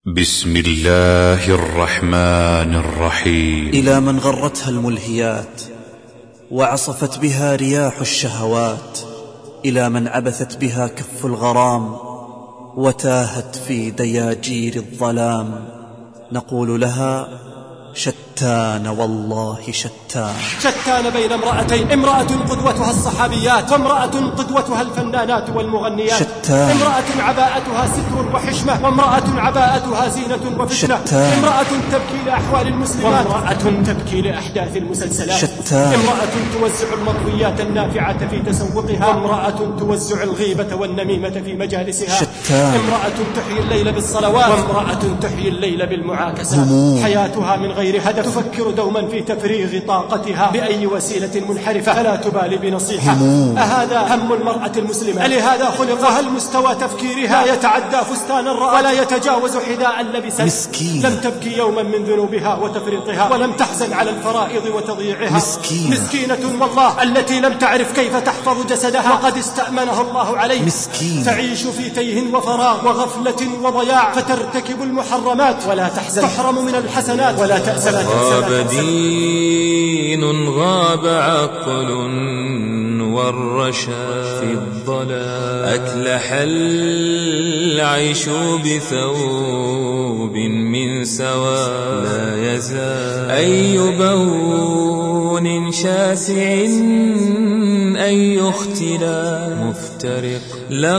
بسم الله الرحمن الرحيم. إلى من غرتها الملهيات وعصفت بها رياح الشهوات، إلى من عبثت بها كف الغرام وتاهت في دياجير الظلام، نقول لها شتان والله شتان. شتان بين امرأتين، امرأة قدوتها الصحابيات وامرأة قدوتها الفنانات والمغنيات. شتان. امرأة عباءتها ستر وحشمة وامرأة عباءتها زينة وفتنة. شتان. امرأة تبكي لأحوال المسلمات وامرأة تبكي لأحداث المسلسلات. شتان. امرأة توزع المطويات النافعة في تسوقها وامرأة توزع الغيبة والنميمة في مجالسها. شتان. امرأة تحيي الليل بالصلوات وامرأة تحيي الليل بالمعاكسات. حياتها من غير هدف، تفكر دوما في تفريغ طاقتها بأي وسيلة منحرفة، فلا تبالي بنصيحة. أهذا هم المرأة المسلمة؟ ألهذا خلق؟ وهل مستوى تفكيرها لا يتعدى فستانا رأت ولا يتجاوز حذاء لبست؟ مسكينة. لم تبكي يوما من ذنوبها وتفريطها ولم تحزن على الفرائض وتضييعها. مسكينة والله التي لم تعرف كيف تحفظ جسدها وقد استأمنه الله عليه. مسكينة. تعيش في تيه وفراغ وغفلة وضياع، فترتكب المحرمات ولا تحزن، تحرم من الحسنات ولا تأسى. غاب دين غاب عقل والرشاد في الضلال، أكلح العيش بثوب من سواد، لا يزال أي بون شاسع أي اختلاف مفترق، لا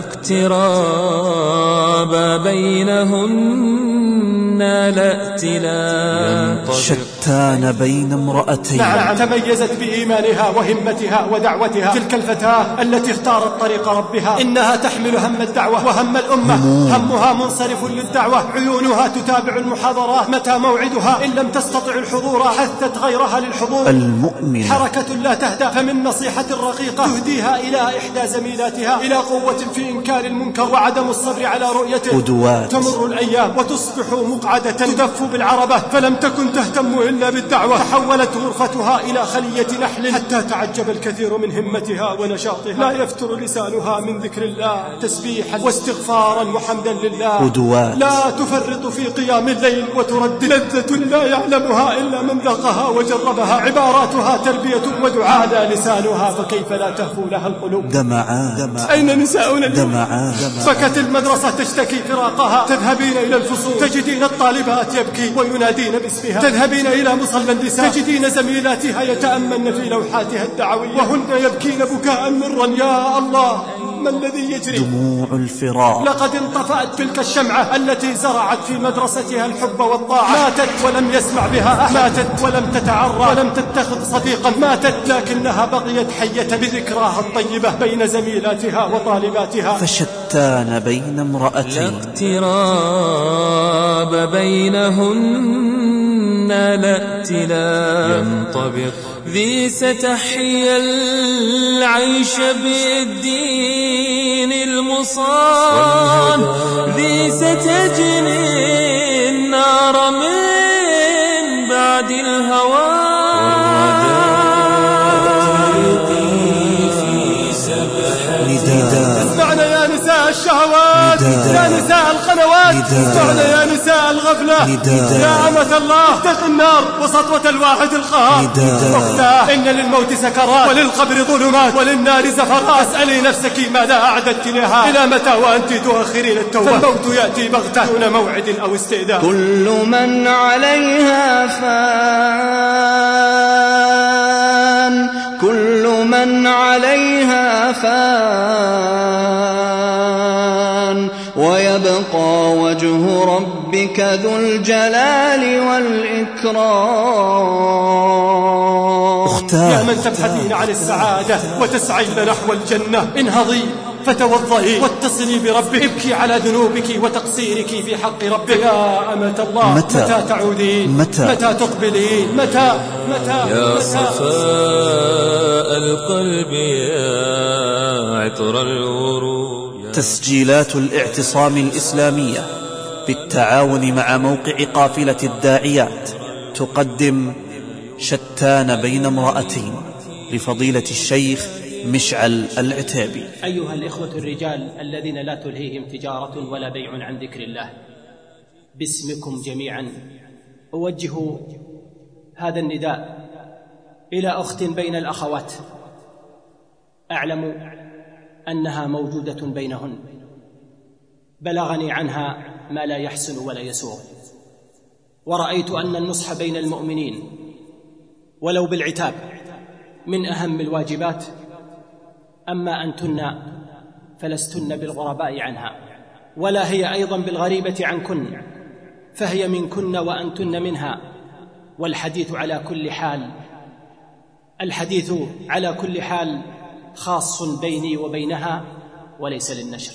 اقتراب بينهن لا ائتلاف. شتان بين امرأتين. نعم، تميزت بإيمانها وهمتها ودعوتها تلك الفتاة التي اختارت طريق ربها. إنها تحمل هم الدعوة وهم الأمة، همها منصرف للدعوة، عيونها تتابع المحاضرات، متى موعدها إن لم تستطع الحضور حثت غيرها للحضور. المؤمن حركة لا تهدى، فمن نصيحة رقيقة تهديها إلى إحدى زميلاتها إلى قوة في إنكار المنكر وعدم الصبر على رؤيته. قدوات. تمر الأيام وتصبح مقعدة تدف بالعربة، فلم تكن تهتم إلا بالدعوة، تحولت غرفتها إلى خلية نحل، حتى تعجب الكثير من همتها ونشاطها. لا يفتر لسانها من ذكر الله، تسبيحا واستغفارا وحمدا لله. قدوات. لا تفرط في قيام الليل وتردد لذة لا يعلمها إلا من ذاقها وجربها. عباراتها تربية ودعاء، لا لسانها فكيف لا تهفو لها القلوب. دمعان. أين نساؤنا اليوم؟ دمعان. فكت المدرسة تشتكي فراقها، تذهبين إلى الفصول تجدين الطالبات يبكي وينادين باسمها، تذهبين إلى مصلى النساء تجدين زميلاتها يتأمن في لوحاتها الدعوية وهن يبكين بكاء مرا. يا الله، ما الذي يجري؟ دموع الفراق. لقد انطفأت تلك الشمعة التي زرعت في مدرستها الحب والطاعة. ماتت ولم يسمع بها أحد، ماتت ولم تتعرى ولم تتخذ صديقا، ماتت لكنها بقيت حية بذكراها الطيبة بين زميلاتها وطالباتها. فشتان بين امرأتين، لا اقتراب بينهن لا ائتلاف، ينطبق ذي ستحيا العيش بالدين المصان، ذي ستجني النار من بعد الهوان. اسمعنا يا نساء الشهوات، يا نساء القنوات، اسمعنا يا نساء الغفلة، يا أمة الله، اتق النار وسطوة الواحد القهار. أختاه، إن للموت سكرات وللقبر ظلمات وللنار زفرات. اسألي نفسك ماذا أعددت لها، إلى متى وأنت تؤخرين التوبة؟ فالموت يأتي بغتة دون موعد أو استئذان. كل من عليها فان، كل من عليها فان، ويبقى وجه ربك ذو الجلال والإكرام. يا من تبحثين عن السعادة وتسعين نحو الجنة، انهضي فتوضئي واتصلي بربك، ابكي على ذنوبك وتقصيرك في حق ربك. يا أمة الله، متى تعودين؟ متى تقبلين؟ متى يا صفاء القلب يا عطر الورود. تسجيلات الاعتصام الإسلامية بالتعاون مع موقع قافلة الداعيات تقدم شتان بين امرأتين لفضيلة الشيخ مشعل العتابي. أيها الإخوة الرجال الذين لا تلهيهم تجارة ولا بيع عن ذكر الله، باسمكم جميعا أوجه هذا النداء إلى أخت بين الأخوات أعلم أنها موجودة بينهن، بلغني عنها ما لا يحسن ولا يسوغ، ورأيت أن النصح بين المؤمنين ولو بالعتاب من أهم الواجبات، أما أنتن فلستن بالغرباء عنها، ولا هي أيضا بالغريبة عنكن، فهي منكن وأنتن منها. والحديث على كل حال، الحديث على كل حال خاص بيني وبينها وليس للنشر.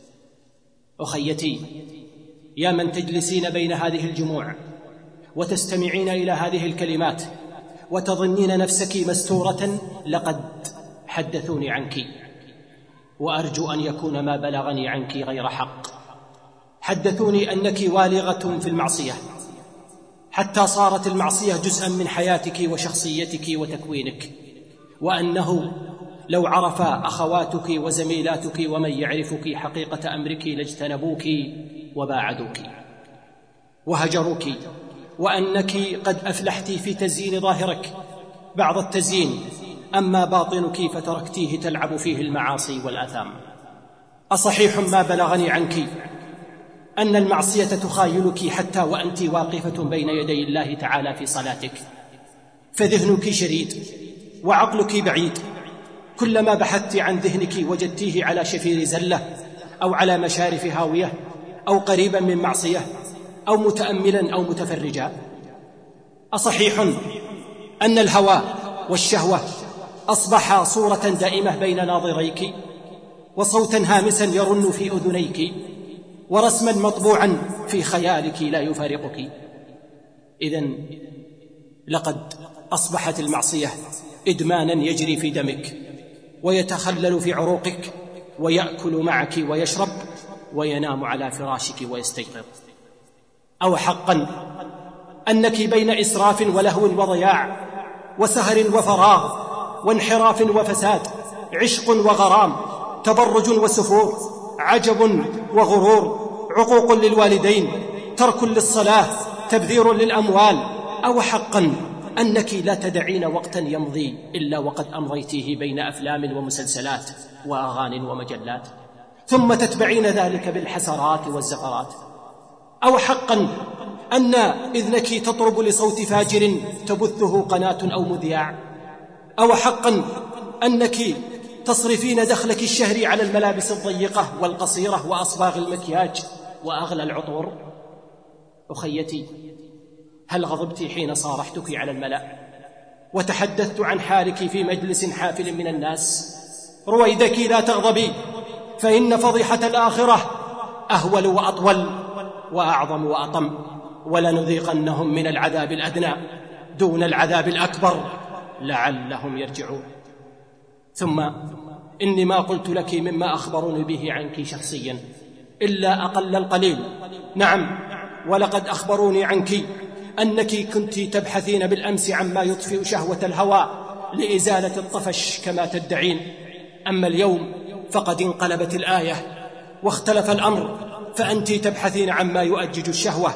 أخيتي، يا من تجلسين بين هذه الجموع وتستمعين إلى هذه الكلمات وتظنين نفسك مستورة، لقد حدثوني عنك، وأرجو أن يكون ما بلغني عنك غير حق. حدثوني أنك والغة في المعصية، حتى صارت المعصية جزءا من حياتك وشخصيتك وتكوينك، وأنه لو عرف أخواتك وزميلاتك ومن يعرفك حقيقة أمرك لاجتنبوك وباعدوك وهجروك، وأنك قد أفلحت في تزيين ظاهرك بعض التزيين، أما باطنك فتركتيه تلعب فيه المعاصي والآثام. أصحيح ما بلغني عنك أن المعصية تخايلك حتى وأنت واقفة بين يدي الله تعالى في صلاتك، فذهنك شريد وعقلك بعيد، كلما بحثت عن ذهنك وجدتيه على شفير زلة أو على مشارف هاوية أو قريبا من معصية أو متأملا أو متفرجا. أصحيح أن الهوى والشهوة أصبح صورة دائمة بين ناظريك، وصوتا هامسا يرن في أذنيك، ورسما مطبوعا في خيالك لا يفارقك. إذن لقد أصبحت المعصية إدمانا يجري في دمك ويتخلل في عروقك، ويأكل معك ويشرب وينام على فراشك ويستيقظ. أو حقا أنك بين إسراف ولهو وضياع وسهر وفراغ وانحراف وفساد، عشق وغرام، تبرج وسفور، عجب وغرور، عقوق للوالدين، ترك للصلاة، تبذير للأموال. أو حقا أنك لا تدعين وقتا يمضي إلا وقد أمضيتيه بين أفلام ومسلسلات وأغاني ومجلات، ثم تتبعين ذلك بالحسرات والزفرات. أو حقا أن إذنك تطرب لصوت فاجر تبثه قناة أو مذياع. أو حقا أنك تصرفين دخلك الشهري على الملابس الضيقة والقصيرة وأصباغ المكياج وأغلى العطور. أخيتي، هل غضبت حين صارحتك على الملأ وتحدثت عن حالك في مجلس حافل من الناس؟ رويدك لا تغضبي، فإن فضيحة الآخرة أهول وأطول وأعظم وأطم، ولنذيقنهم من العذاب الأدنى دون العذاب الأكبر لعلهم يرجعون. ثم إني ما قلت لك مما أخبروني به عنك شخصيا إلا أقل القليل. نعم، ولقد أخبروني عنك أنك كنت تبحثين بالأمس عما يطفئ شهوة الهوى لإزالة الطفش كما تدعين، أما اليوم فقد انقلبت الآية واختلف الأمر، فأنت تبحثين عما يؤجج الشهوة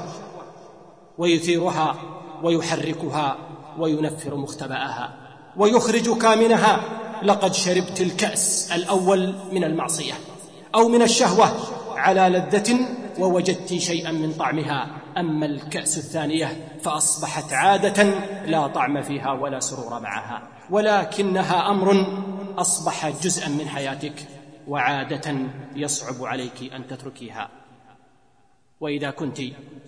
ويثيرها ويحركها وينفر مختبئها ويخرج كامنها. لقد شربت الكأس الأول من المعصية أو من الشهوة على لذة ووجدت شيئا من طعمها، أما الكأس الثانية فأصبحت عادة لا طعم فيها ولا سرور معها، ولكنها أمر أصبح جزءا من حياتك وعادة يصعب عليك أن تتركيها. وإذا كنت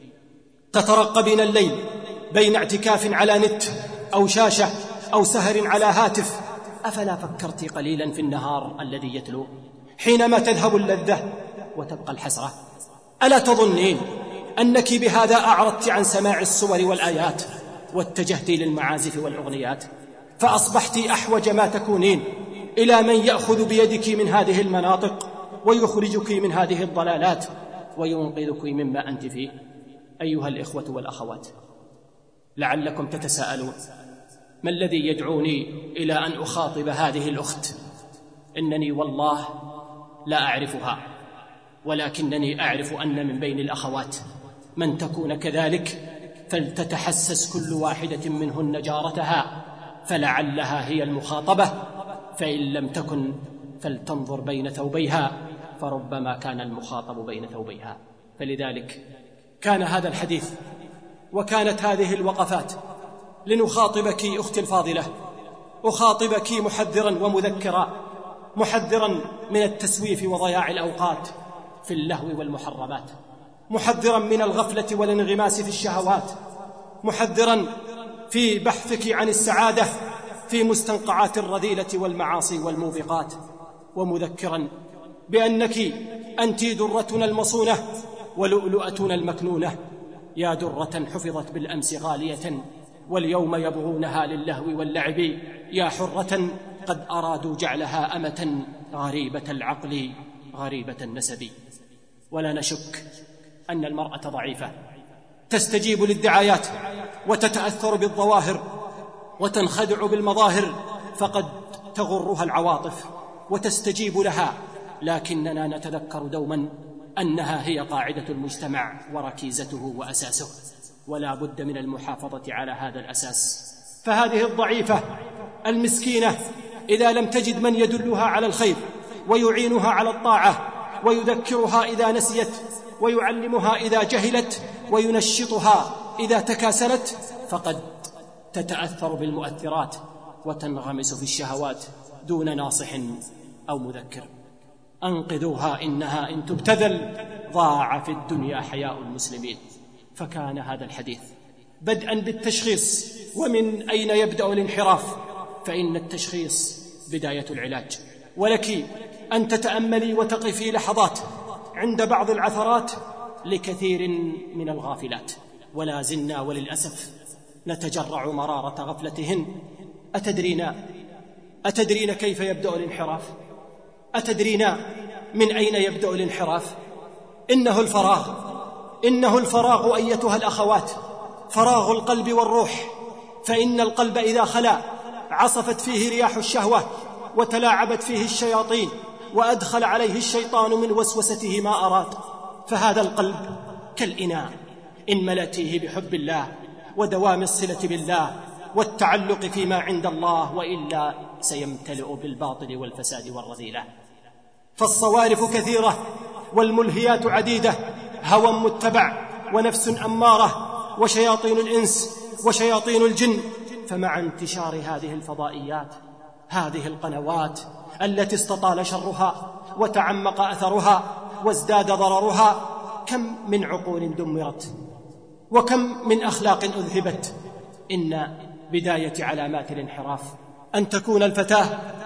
تترقبين الليل بين اعتكاف على نت أو شاشة أو سهر على هاتف، أفلا فكرت قليلا في النهار الذي يتلو حينما تذهب اللذة وتبقى الحسرة؟ ألا تظنين أنك بهذا أعرضت عن سماع الصور والآيات واتجهت للمعازف والأغنيات، فأصبحت أحوج ما تكونين إلى من يأخذ بيدك من هذه المناطق ويخرجك من هذه الضلالات وينقذك مما أنت فيه؟ أيها الإخوة والأخوات، لعلكم تتساءلون ما الذي يدعوني إلى أن أخاطب هذه الأخت؟ إنني والله لا أعرفها، ولكنني أعرف أن من بين الأخوات من تكون كذلك فلتتحسس كل واحدة منهن جارتها فلعلها هي المخاطبة، فإن لم تكن فلتنظر بين ثوبيها فربما كان المخاطب بين ثوبيها. فلذلك كان هذا الحديث وكانت هذه الوقفات لنخاطبك أختي الفاضلة، أخاطبك محذرا ومذكرا، محذرا من التسويف وضياع الأوقات في اللهو والمحرمات، محذرا من الغفلة والانغماس في الشهوات، محذرا في بحثك عن السعادة في مستنقعات الرذيلة والمعاصي والموبقات، ومذكرا بأنك أنت درتنا المصونة ولؤلؤتنا المكنونة، يا درة حفظت بالأمس غالية واليوم يبغونها للهو واللعب، يا حرة قد أرادوا جعلها أمة غريبة العقل غريبة النسب. ولا نشك أن المرأة ضعيفة تستجيب للدعايات وتتأثر بالظواهر وتنخدع بالمظاهر، فقد تغرها العواطف وتستجيب لها، لكننا نتذكر دوما أنها هي قاعدة المجتمع وركيزته وأساسه، ولا بد من المحافظة على هذا الأساس. فهذه الضعيفة المسكينة إذا لم تجد من يدلها على الخير ويعينها على الطاعة ويذكرها إذا نسيت ويعلمها إذا جهلت وينشطها إذا تكاسلت، فقد تتأثر بالمؤثرات وتنغمس في الشهوات دون ناصح أو مذكر. أنقذوها إنها إن تبتذل ضاع في الدنيا حياء المسلمين. فكان هذا الحديث بدءا بالتشخيص ومن أين يبدأ الانحراف، فإن التشخيص بداية العلاج، ولك أن تتأملي وتقفي لحظات عند بعض العثرات لكثير من الغافلات، ولا زلنا وللأسف نتجرع مرارة غفلتهن. أتدرين كيف يبدأ الانحراف؟ أتدرين من أين يبدأ الانحراف؟ إنه الفراغ أيتها الأخوات، فراغ القلب والروح. فإن القلب إذا خلا عصفت فيه رياح الشهوة وتلاعبت فيه الشياطين وأدخل عليه الشيطان من وسوسته ما أراد. فهذا القلب كالإناء إن ملأتيه بحب الله ودوام الصلة بالله والتعلق فيما عند الله، وإلا سيمتلئ بالباطل والفساد والرذيلة. فالصوارف كثيرة والملهيات عديدة، هوى متبع ونفس أمارة وشياطين الإنس وشياطين الجن. فمع انتشار هذه الفضائيات، هذه القنوات التي استطال شرها وتعمق أثرها وازداد ضررها، كم من عقول دمرت وكم من أخلاق أذهبت. إن بداية علامات الانحراف أن تكون الفتاة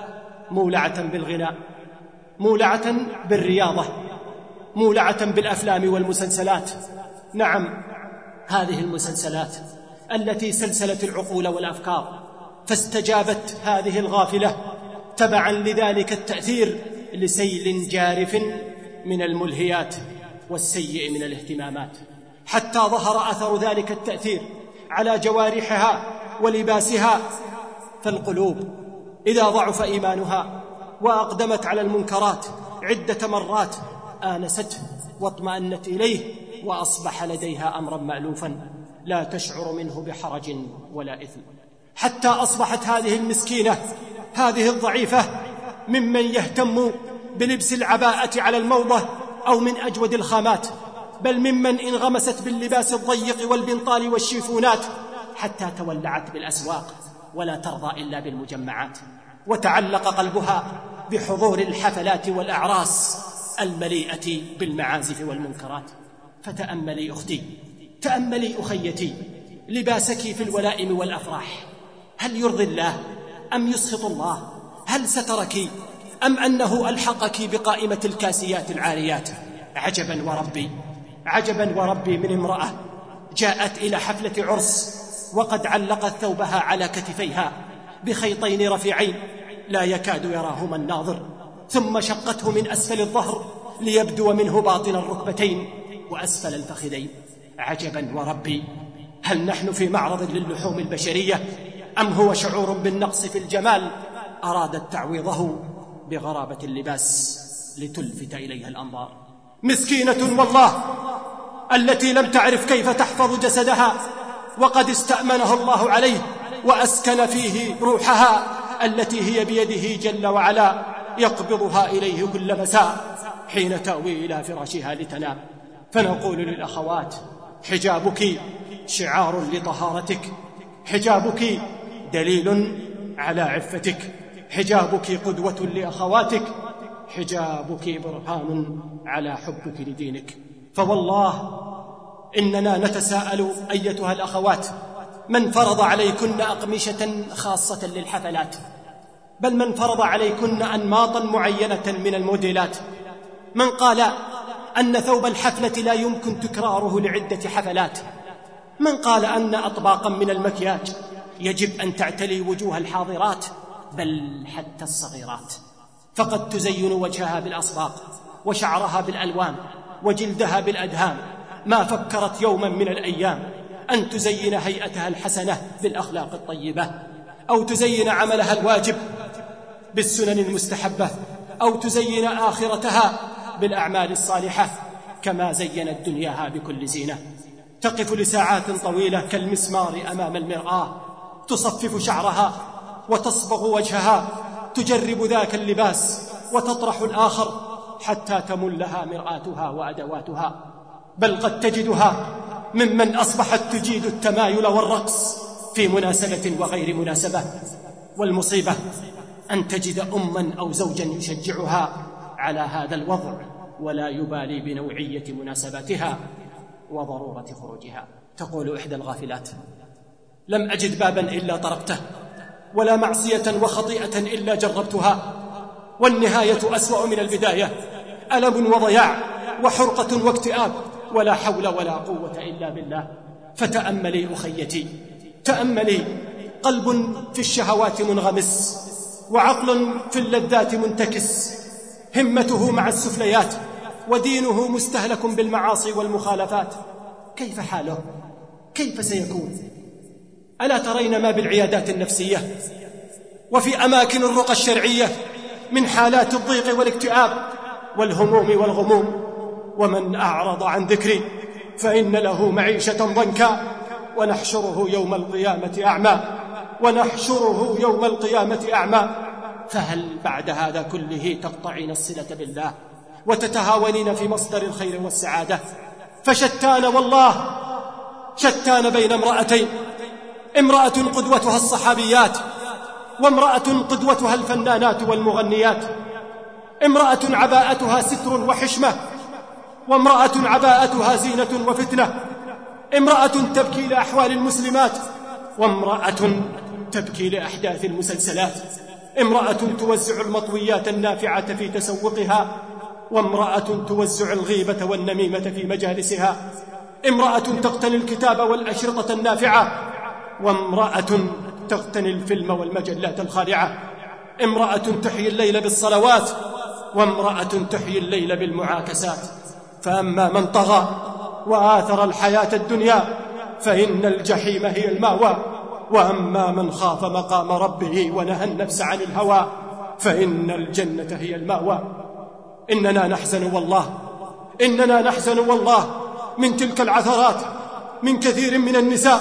مولعة بالغناء، مولعة بالرياضة، مولعة بالأفلام والمسلسلات. نعم، هذه المسلسلات التي سلسلت العقول والأفكار، فاستجابت هذه الغافلة تبعا لذلك التأثير لسيل جارف من الملهيات والسيء من الاهتمامات، حتى ظهر أثر ذلك التأثير على جوارحها ولباسها. فالقلوب إذا ضعف إيمانها وأقدمت على المنكرات عدة مرات آنسته واطمأنت إليه، وأصبح لديها أمرا مألوفا لا تشعر منه بحرج ولا إثم، حتى أصبحت هذه المسكينة، هذه الضعيفة، ممن يهتم بلبس العباءة على الموضة أو من أجود الخامات، بل ممن انغمست باللباس الضيق والبنطال والشيفونات، حتى تولعت بالأسواق ولا ترضى إلا بالمجمعات، وتعلق قلبها بحضور الحفلات والأعراس المليئة بالمعازف والمنكرات. فتأملي أختي، تأملي أخيتي، لباسك في الولائم والأفراح هل يرضي الله أم يسخط الله؟ هل سترك أم أنه ألحقك بقائمة الكاسيات العاريات؟ عجبا وربي، عجبا وربي من امرأة جاءت إلى حفلة عرس وقد علقت ثوبها على كتفيها بخيطين رفيعين لا يكاد يراهما الناظر، ثم شقته من أسفل الظهر ليبدو منه باطن الركبتين وأسفل الفخذين. عجبا وربي، هل نحن في معرض للحوم البشرية أم هو شعور بالنقص في الجمال أرادت تعويضه بغرابة اللباس لتلفت إليها الأنظار؟ مسكينة والله، التي لم تعرف كيف تحفظ جسدها وقد استأمنه الله عليه وأسكن فيه روحها التي هي بيده جل وعلا يقبضها إليه كل مساء حين تأوي إلى فراشها لتنام. فنقول للأخوات: حجابك شعار لطهارتك، حجابك دليل على عفتك، حجابك قدوة لأخواتك، حجابك برهان على حبك لدينك. فوالله إننا نتساءل أيتها الأخوات: من فرض عليكن أقمشة خاصة للحفلات؟ بل من فرض عليكن أنماطا معينة من الموديلات؟ من قال أن ثوب الحفلة لا يمكن تكراره لعدة حفلات؟ من قال أن أطباقا من المكياج يجب أن تعتلي وجوه الحاضرات بل حتى الصغيرات؟ فقد تزين وجهها بالأصباغ وشعرها بالألوان وجلدها بالأدهان. ما فكرت يوما من الأيام أن تزين هيئتها الحسنة بالأخلاق الطيبة، أو تزين عملها الواجب بالسنن المستحبة، أو تزين آخرتها بالأعمال الصالحة كما زينت دنياها بكل زينة. تقف لساعات طويلة كالمسمار أمام المرآة، تصفف شعرها وتصبغ وجهها، تجرب ذاك اللباس وتطرح الآخر حتى تملها مرآتها وأدواتها. بل قد تجدها ممن أصبحت تجيد التمايل والرقص في مناسبة وغير مناسبة. والمصيبة أن تجد أما أو زوجا يشجعها على هذا الوضع ولا يبالي بنوعية مناسباتها وضرورة خروجها. تقول إحدى الغافلات: لم أجد بابا إلا طرقته، ولا معصية وخطيئة إلا جربتها، والنهاية أسوأ من البداية، ألم وضياع وحرقة واكتئاب، ولا حول ولا قوة إلا بالله. فتأملي أخيتي، تأملي، قلب في الشهوات منغمس، وعقل في اللذات منتكس، همته مع السفليات، ودينه مستهلك بالمعاصي والمخالفات. كيف حاله؟ كيف سيكون؟ ألا ترين ما بالعيادات النفسية وفي أماكن الرقى الشرعية من حالات الضيق والاكتئاب والهموم والغموم؟ ومن أعرض عن ذكري فإن له معيشة ضنكا ونحشره يوم القيامة أعمى، ونحشره يوم القيامة أعمى. فهل بعد هذا كله تقطعين الصلة بالله وتتهاونين في مصدر الخير والسعادة؟ فشتان والله، شتان بين امرأتين: امرأة قدوتها الصحابيات، وامرأة قدوتها الفنانات والمغنيات، امرأة عباءتها ستر وحشمة، وامرأة عباءتها زينة وفتنة، امرأة تبكي لأحوال المسلمات، وامرأة تبكي لأحداث المسلسلات، امرأة توزع المطويات النافعة في تسوقها، وامرأة توزع الغيبة والنميمة في مجالسها، امرأة تقتني الكتاب والأشرطة النافعة، وامرأة تقتني الفيلم والمجلات الخادعة، امرأة تحيي الليل بالصلوات، وامرأة تحيي الليل بالمعاكسات. فأما من طغى وآثر الحياة الدنيا فإن الجحيم هي المأوى، وأما من خاف مقام ربه ونهى النفس عن الهوى فإن الجنة هي المأوى. إننا نحزن والله، إننا نحزن والله من تلك العثرات، من كثير من النساء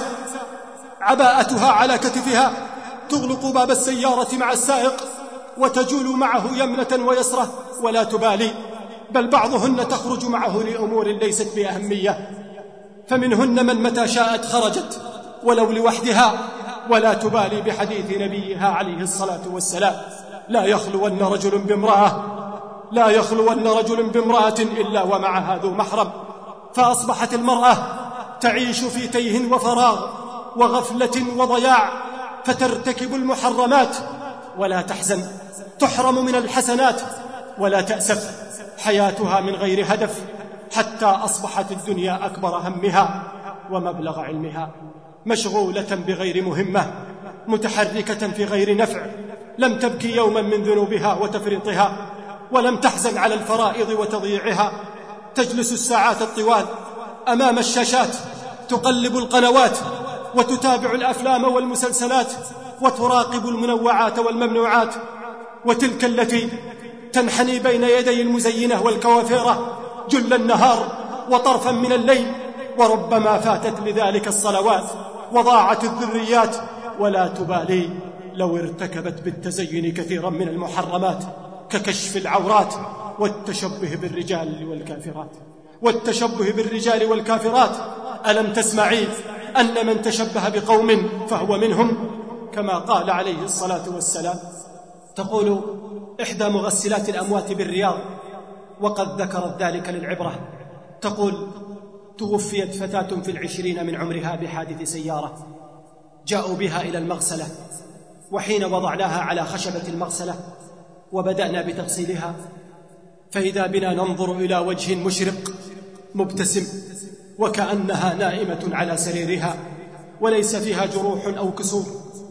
عباءتها على كتفها تغلق باب السيارة مع السائق وتجول معه يمنة ويسرة ولا تبالي، بل بعضهن تخرج معه لأمور ليست بأهمية، فمنهن من متى شاءت خرجت ولو لوحدها ولا تبالي بحديث نبيها عليه الصلاة والسلام: لا يخلون رجل بامرأة، لا يخلون رجل بامرأة إلا ومعها ذو محرم. فأصبحت المرأة تعيش في تيه وفراغ وغفلة وضياع، فترتكب المحرمات ولا تحزن، تحرم من الحسنات ولا تأسف، حياتها من غير هدف، حتى أصبحت الدنيا أكبر همها ومبلغ علمها، مشغولة بغير مهمة، متحركة في غير نفع، لم تبكي يوما من ذنوبها وتفريطها، ولم تحزن على الفرائض وتضييعها، تجلس الساعات الطوال أمام الشاشات، تقلب القنوات وتتابع الأفلام والمسلسلات، وتراقب المنوعات والممنوعات، وتلك التي تنحني بين يدي المزينة والكوافيرة جل النهار وطرفا من الليل وربما فاتت لذلك الصلوات وضاعت الذريات، ولا تبالي لو ارتكبت بالتزين كثيرا من المحرمات ككشف العورات والتشبه بالرجال والكافرات. ألم تسمعي أن من تشبه بقوم فهو منهم، كما قال عليه الصلاة والسلام. تقول إحدى مغسلات الأموات بالرياض، وقد ذكرت ذلك للعبرة، تقول: توفيت فتاة في 20 من عمرها بحادث سيارة، جاءوا بها إلى المغسلة، وحين وضعناها على خشبة المغسلة وبدأنا بتغسيلها، فإذا بنا ننظر إلى وجه مشرق مبتسم وكأنها نائمة على سريرها وليس فيها جروح أو كسور.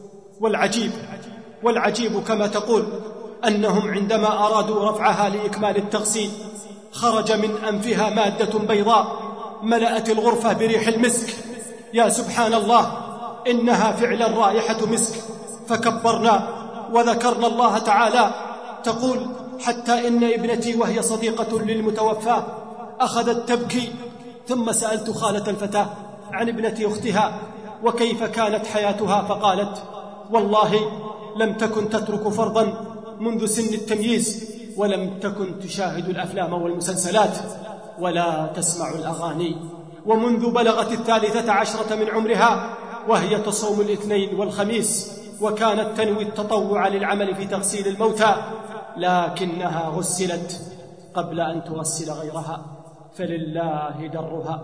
والعجيب كما تقول أنهم عندما أرادوا رفعها لإكمال التغسيل خرج من أنفها مادة بيضاء ملأت الغرفة بريح المسك. يا سبحان الله، إنها فعلا رائحة مسك. فكبرنا وذكرنا الله تعالى. تقول: حتى إن ابنتي وهي صديقة للمتوفاة أخذت تبكي، ثم سألت خالة الفتاة عن ابنة أختها وكيف كانت حياتها، فقالت: والله لم تكن تترك فرضا منذ سن التمييز، ولم تكن تشاهد الأفلام والمسلسلات ولا تسمع الأغاني، ومنذ بلغت 13 من عمرها وهي تصوم الاثنين والخميس، وكانت تنوي التطوع للعمل في تغسيل الموتى، لكنها غسلت قبل أن تغسل غيرها، فلله درها.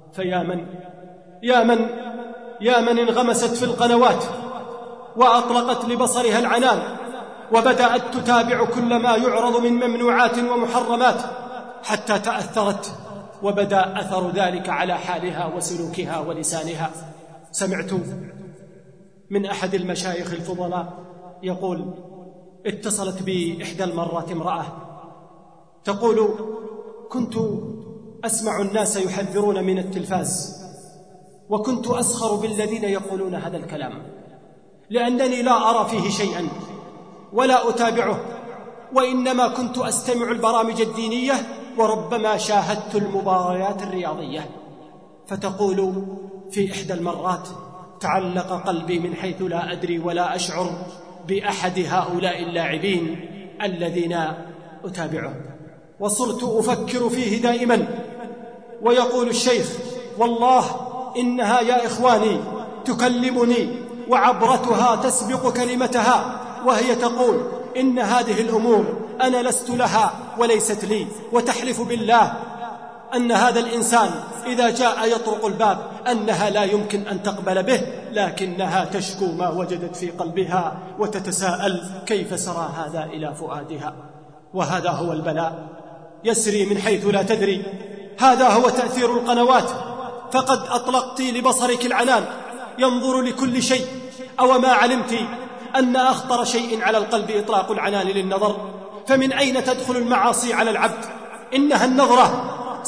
يا من انغمست في القنوات وأطلقت لبصرها العنان، وبدأت تتابع كل ما يعرض من ممنوعات ومحرمات حتى تأثرت، وبدأ أثر ذلك على حالها وسلوكها ولسانها. سمعت من أحد المشايخ الفضلاء يقول: اتصلت بي إحدى المرات امرأة تقول: كنت أسمع الناس يحذرون من التلفاز، وكنت أسخر بالذين يقولون هذا الكلام، لأنني لا أرى فيه شيئا ولا أتابعه، وإنما كنت أستمع البرامج الدينية وربما شاهدت المباريات الرياضية. فتقول: في إحدى المرات تعلق قلبي من حيث لا أدري ولا أشعر بأحد هؤلاء اللاعبين الذين أتابعه، وصرت أفكر فيه دائما. ويقول الشيخ: والله إنها يا إخواني تكلمني وعبرتها تسبق كلمتها، وهي تقول: إن هذه الأمور أنا لست لها وليست لي، وتحلف بالله أن هذا الإنسان إذا جاء يطرق الباب أنها لا يمكن أن تقبل به، لكنها تشكو ما وجدت في قلبها وتتساءل كيف سرى هذا إلى فؤادها. وهذا هو البلاء، يسري من حيث لا تدري. هذا هو تأثير القنوات، فقد أطلقت لبصرك العنان ينظر لكل شيء. أو ما علمت أن أخطر شيء على القلب إطلاق العنان للنظر؟ فمن أين تدخل المعاصي على العبد؟ إنها النظرة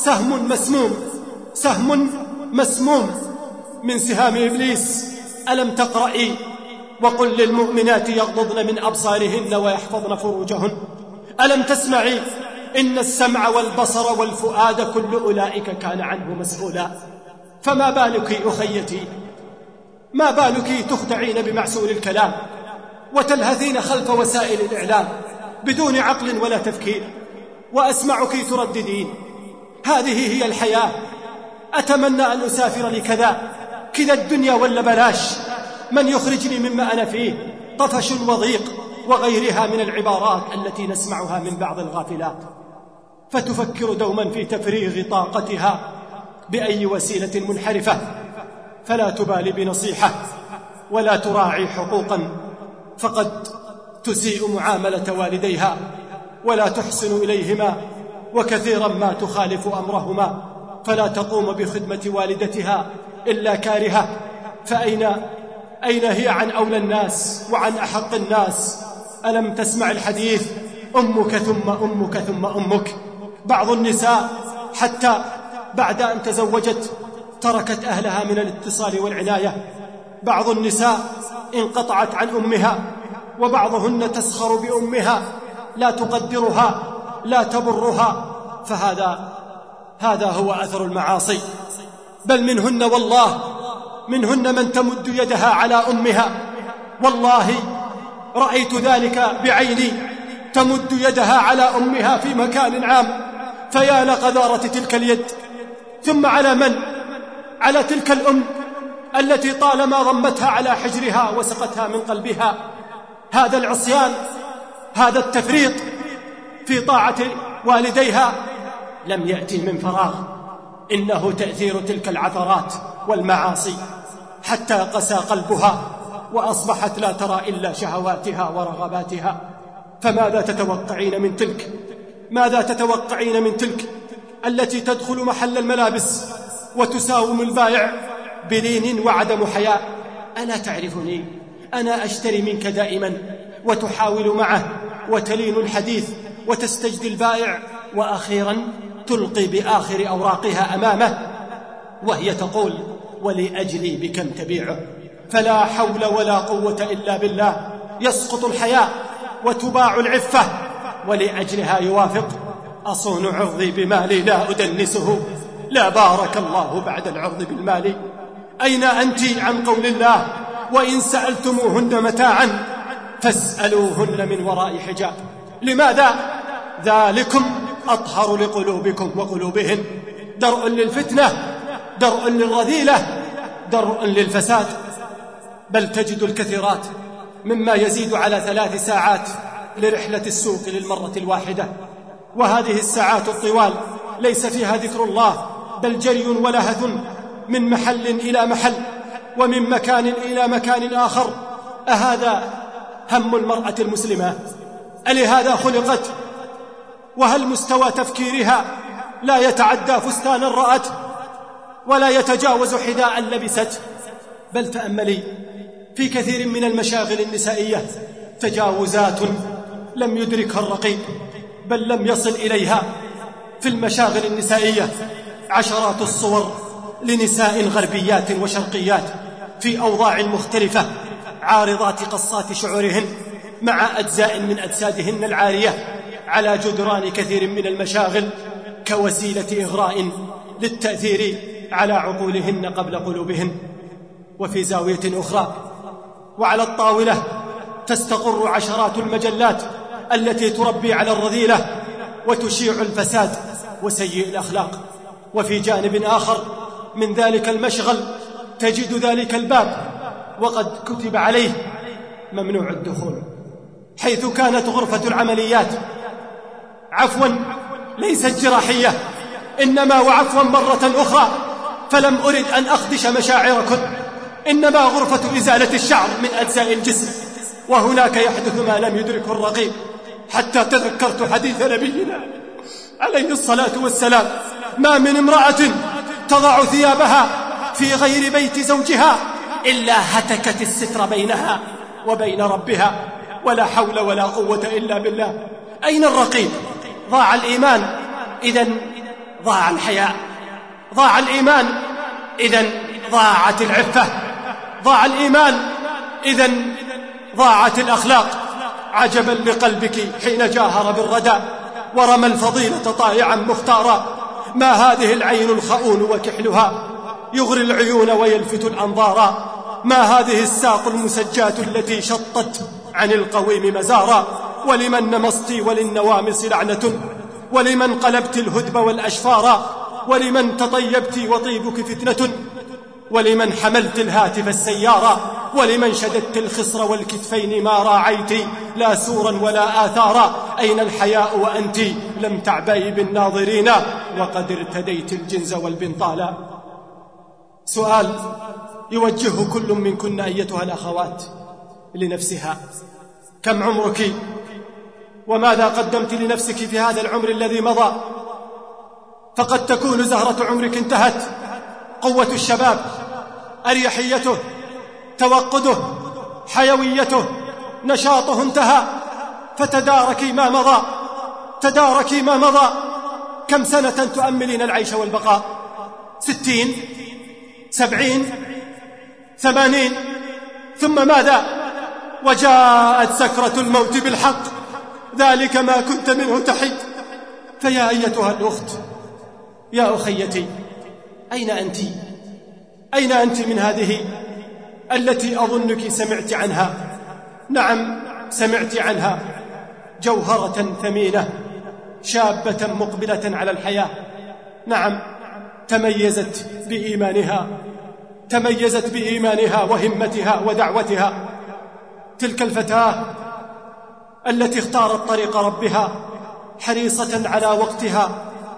سهم مسموم من سهام إبليس. ألم تقرأي: وقل للمؤمنات يغضضن من أبصارهن ويحفظن فروجهن؟ ألم تسمعي: إن السمع والبصر والفؤاد كل أولئك كان عنه مسؤولا؟ فما بالك أخيتي، ما بالك تخدعين بمعسول الكلام وتلهثين خلف وسائل الإعلام بدون عقل ولا تفكير، وأسمعك ترددين: هذه هي الحياة، أتمنى أن أسافر لكذا، كذا الدنيا ولا بلاش، من يخرجني مما أنا فيه، طفش وضيق، وغيرها من العبارات التي نسمعها من بعض الغافلات. فتفكر دوما في تفريغ طاقتها بأي وسيلة منحرفة، فلا تبالي بنصيحة ولا تراعي حقوقا، فقد تسيء معاملة والديها ولا تحسن إليهما، وكثيرا ما تخالف أمرهما، فلا تقوم بخدمة والدتها إلا كارهة. فأين هي عن أولى الناس وعن أحق الناس؟ ألم تسمع الحديث: أمك ثم أمك ثم أمك؟ بعض النساء حتى بعد أن تزوجت تركت أهلها من الاتصال والعناية، بعض النساء انقطعت عن أمها، وبعضهن تسخر بأمها، لا تقدرها لا تبرها. فهذا هو أثر المعاصي. بل منهن والله منهن من تمد يدها على أمها، والله رأيت ذلك بعيني، تمد يدها على أمها في مكان عام، فيا لقذارة تلك اليد. ثم على من؟ على تلك الأم التي طالما ضمتها على حجرها وسقتها من قلبها. هذا العصيان، هذا التفريط في طاعة والديها لم يأتي من فراغ، إنه تأثير تلك العثرات والمعاصي حتى قسى قلبها وأصبحت لا ترى إلا شهواتها ورغباتها. فماذا تتوقعين من تلك؟ ماذا تتوقعين من تلك التي تدخل محل الملابس وتساوم البائع بلين وعدم حياء؟ ألا تعرفني؟ أنا أشتري منك دائما، وتحاول معه وتلين الحديث وتستجدي البائع، وأخيرا تلقي بآخر أوراقها أمامه وهي تقول: ولأجلي بكم تبيعه؟ فلا حول ولا قوة إلا بالله. يسقط الحياء وتباع العفة، ولأجلها يوافق: أصون عرضي بمالي لا أدنسه، لا بارك الله بعد العرض بالمال. أين أنت عن قول الله: وإن سألتموهن متاعا فاسألوهن من وراء حجاب؟ لماذا؟ ذلكم أطهر لقلوبكم وقلوبهن. درء للفتنة، درء للرذيلة، درء للفساد. بل تجد الكثيرات مما يزيد على 3 ساعات لرحلة السوق للمرة الواحدة، وهذه الساعات الطوال ليس فيها ذكر الله، بل جري ولهث من محل إلى محل ومن مكان إلى مكان آخر. أهذا هم المرأة المسلمة؟ ألهذا خلقت؟ وهل مستوى تفكيرها لا يتعدى فستانا رأت ولا يتجاوز حذاء لبست؟ بل تأملي في كثير من المشاغل النسائية تجاوزات لم يدركها الرقيب، بل لم يصل إليها. في المشاغل النسائية عشرات الصور لنساء غربيات وشرقيات في أوضاع مختلفة، عارضات قصات شعورهن مع أجزاء من أجسادهن العارية على جدران كثير من المشاغل كوسيلة إغراء للتأثير على عقولهن قبل قلوبهن. وفي زاوية أخرى وعلى الطاولة تستقر عشرات المجلات التي تربي على الرذيلة وتشيع الفساد وسيء الأخلاق. وفي جانب آخر من ذلك المشغل تجد ذلك الباب وقد كتب عليه ممنوع الدخول، حيث كانت غرفة العمليات عفوا ليست جراحية، إنما وعفوا مرة أخرى فلم أرد أن أخدش مشاعركم، إنما غرفة إزالة الشعر من أجزاء الجسم. وهناك يحدث ما لم يدركه الرقيب، حتى تذكرت حديث نبينا عليه الصلاة والسلام: ما من امرأة تضع ثيابها في غير بيت زوجها إلا هتكت الستر بينها وبين ربها. ولا حول ولا قوة إلا بالله. أين الرقيب؟ ضاع الإيمان، إذن ضاع الحياء. ضاع الإيمان، إذن ضاعت العفة. ضاع الإيمان، إذن ضاعت الأخلاق. عجبا لقلبك حين جاهر بالردى ورمى الفضيلة طائعا مختارا. ما هذه العين الخؤون وكحلها يغري العيون ويلفت الأنظارا. ما هذه الساق المسجاة التي شطت عن القويم مزارا. ولمن نمصت وللنوامص لعنة، ولمن قلبت الهدب والأشفارا، ولمن تطيبت وطيبك فتنة، ولمن حملت الهاتف السيارا، ولمن شددت الخصر والكتفين ما راعيت لا سورا ولا آثارا. أين الحياء وأنت لم تعبئي بالناظرين وقد ارتديت الجنز والبنطالا؟ سؤال يوجهه كل منكن أيتها الأخوات لنفسها: كم عمرك؟ وماذا قدمت لنفسك في هذا العمر الذي مضى؟ فقد تكون زهرة عمرك انتهت، قوة الشباب، أريحيته، توقده، حيويته، نشاطه انتهى. فتداركي ما مضى، تداركي ما مضى. كم سنة تؤملين العيش والبقاء؟ 60 70 80 ثم ماذا؟ وجاءت سكرة الموت بالحق، ذلك ما كنت منه تحيد. فيا أيتها الأخت، يا أخيتي، أين أنت؟ أين أنت من هذه التي أظنك سمعت عنها؟ نعم سمعت عنها، جوهرة ثمينة، شابة مقبلة على الحياة. نعم تميزت بإيمانها وهمتها ودعوتها. تلك الفتاة التي اختارت طريق ربها حريصة على وقتها،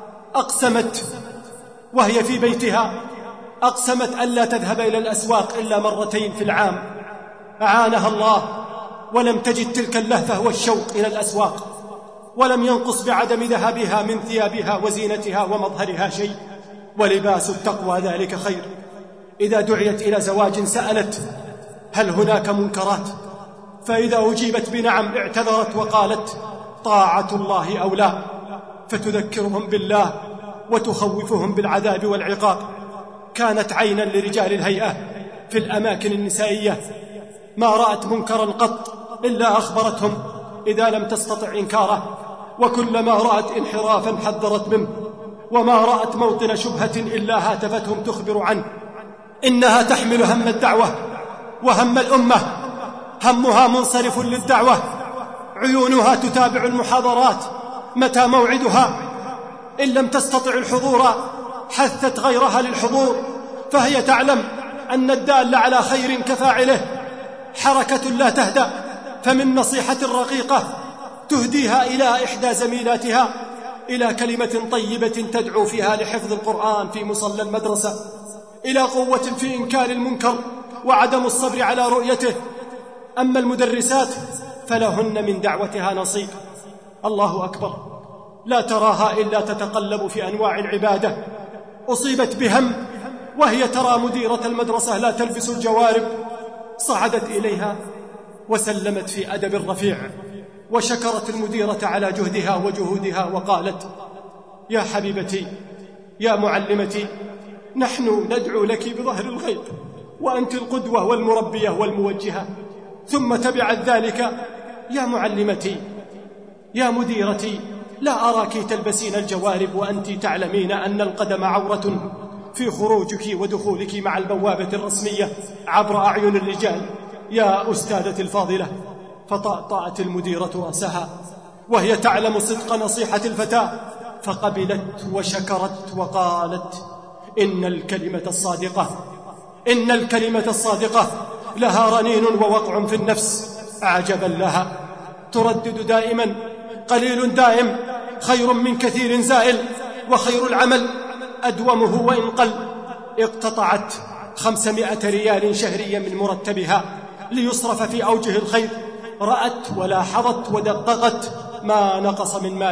أقسمت وهي في بيتها، أقسمت ألا تذهب إلى الأسواق إلا مرتين في العام. أعانها الله ولم تجد تلك اللهفة والشوق إلى الأسواق، ولم ينقص بعدم ذهابها من ثيابها وزينتها ومظهرها شيء. ولباس التقوى ذلك خير. إذا دعيت إلى زواج سألت هل هناك منكرات؟ فإذا أجيبت بنعم اعتذرت وقالت طاعة الله أولى، فتذكرهم بالله وتخوفهم بالعذاب والعقاب. كانت عينا لرجال الهيئة في الأماكن النسائية، ما رأت منكرا قط إلا أخبرتهم إذا لم تستطع إنكاره، وكلما رأت انحرافا حذرت منه، وما رأت موطن شبهة إلا هاتفتهم تخبر عنه. إنها تحمل هم الدعوة وهم الأمة، همها منصرف للدعوة، عيونها تتابع المحاضرات متى موعدها. إن لم تستطع الحضور حثت غيرها للحضور، فهي تعلم أن الدال على خير كفاعله. حركة لا تهدأ، فمن نصيحة رقيقة تهديها إلى إحدى زميلاتها إلى كلمة طيبة تدعو فيها لحفظ القرآن في مصلى المدرسة، إلى قوة في إنكار المنكر وعدم الصبر على رؤيته. أما المدرسات فلهن من دعوتها نصيب. الله أكبر، لا تراها إلا تتقلب في أنواع العبادة. أصيبت بهم وهي ترى مديرة المدرسة لا تلبس الجوارب، صعدت إليها وسلمت في أدب رفيع، وشكرت المديرة على جهدها وجهودها، وقالت يا حبيبتي يا معلمتي، نحن ندعو لك بظهر الغيب، وأنت القدوة والمربية والموجهة. ثم تبعت ذلك يا معلمتي يا مديرتي، لا أراك تلبسين الجوارب وأنت تعلمين أن القدم عورة في خروجك ودخولك مع البوابة الرسمية عبر أعين الرجال يا أستاذتي الفاضلة. فطأطأت المديرة رأسها وهي تعلم صدق نصيحة الفتاة، فقبلت وشكرت وقالت إن الكلمة الصادقة لها رنين ووقع في النفس عجبا لها، تردد دائما قليل دائم خير من كثير زائل، وخير العمل أدومه وإن قل. اقتطعت 500 ريال شهريا من مرتبها ليصرف في أوجه الخير. رأت ولاحظت ودققت، ما نقص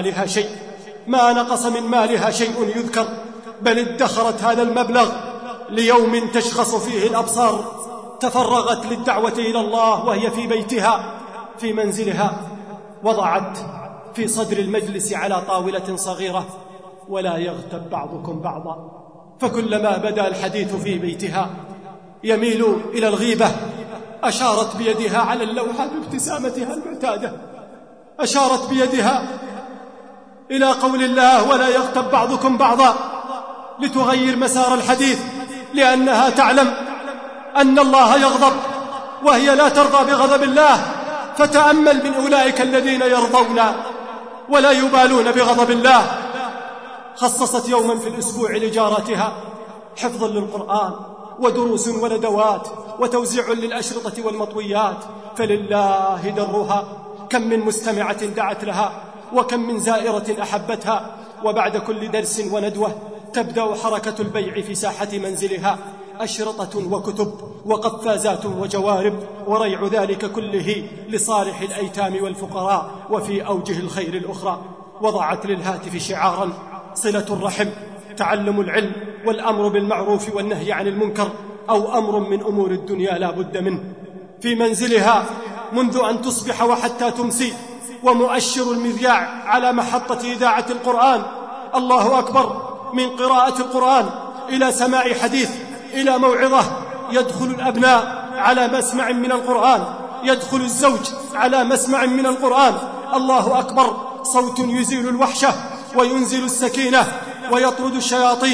من مالها شيء يذكر، بل ادخرت هذا المبلغ ليوم تشخص فيه الأبصار. تفرغت للدعوة إلى الله وهي في بيتها في منزلها، وضعت في صدر المجلس على طاولة صغيرة ولا يغتب بعضكم بعضا، فكلما بدا الحديث في بيتها يميل إلى الغيبة. أشارت بيدها على اللوحة بابتسامتها المعتادة، أشارت بيدها إلى قول الله ولا يغتب بعضكم بعضا، لتغير مسار الحديث، لأنها تعلم أن الله يغضب وهي لا ترضى بغضب الله. فتأمل من أولئك الذين يرضون ولا يبالون بغضب الله. خصصت يوما في الأسبوع لجارتها حفظا للقرآن ودروس وندوات وتوزيع للأشرطة والمطويات، فلله درها. كم من مستمعة دعت لها، وكم من زائرة أحبتها. وبعد كل درس وندوة تبدأ حركة البيع في ساحة منزلها، أشرطة وكتب وقفازات وجوارب، وريع ذلك كله لصالح الأيتام والفقراء وفي أوجه الخير الأخرى. وضعت للهاتف شعارا صلة الرحم، تعلم العلم، والأمر بالمعروف والنهي عن المنكر، أو أمر من أمور الدنيا لا بد منه. في منزلها منذ أن تصبح وحتى تمسي، ومؤشر المذياع على محطة إذاعة القرآن. الله أكبر، من قراءة القرآن إلى سماع حديث إلى موعظة. يدخل الأبناء على مسمع من القرآن، يدخل الزوج على مسمع من القرآن. الله أكبر، صوت يزيل الوحشة وينزل السكينة ويطرد الشياطين.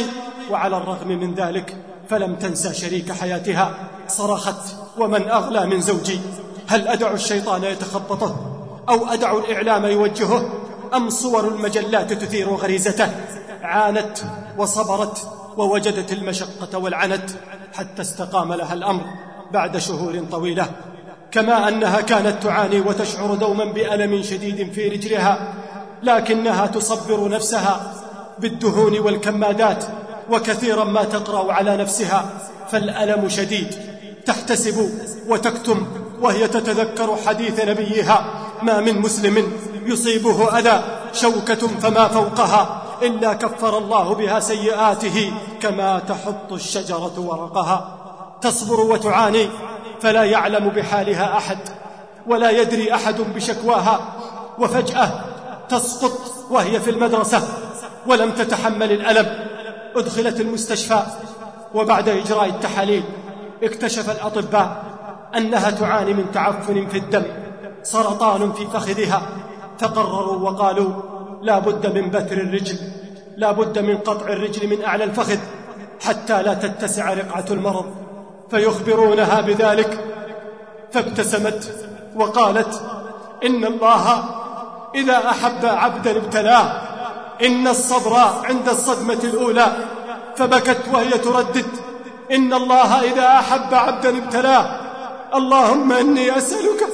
وعلى الرغم من ذلك فلم تنسى شريك حياتها. صرخت: ومن أغلى من زوجي؟ هل أدع الشيطان يتخبطه أو أدع الإعلام يوجهه أم صور المجلات تثير غريزته؟ عانت وصبرت ووجدت المشقة والعنت حتى استقام لها الأمر بعد شهور طويلة. كما أنها كانت تعاني وتشعر دوما بألم شديد في رجلها، لكنها تصبر نفسها بالدهون والكمادات، وكثيرا ما تقرأ على نفسها فالألم شديد. تحتسب وتكتم وهي تتذكر حديث نبيها: ما من مسلم يصيبه أذى شوكة فما فوقها إلا كفر الله بها سيئاته كما تحط الشجرة ورقها. تصبر وتعاني فلا يعلم بحالها أحد ولا يدري أحد بشكواها، وفجأة تسقط وهي في المدرسة ولم تتحمل الألم. أدخلت المستشفى، وبعد إجراء التحاليل اكتشف الأطباء أنها تعاني من تعفن في الدم، سرطان في فخذها. فقرروا وقالوا: لا بد من بتر الرجل، لا بد من قطع الرجل من أعلى الفخذ حتى لا تتسع رقعة المرض. فيخبرونها بذلك، فابتسمت وقالت: إن الله إذا أحب عبدا ابتلاه، إن الصبر عند الصدمة الأولى. فبكت وهي تردد: إن الله إذا أحب عبدا ابتلاه، اللهم إني أسألك،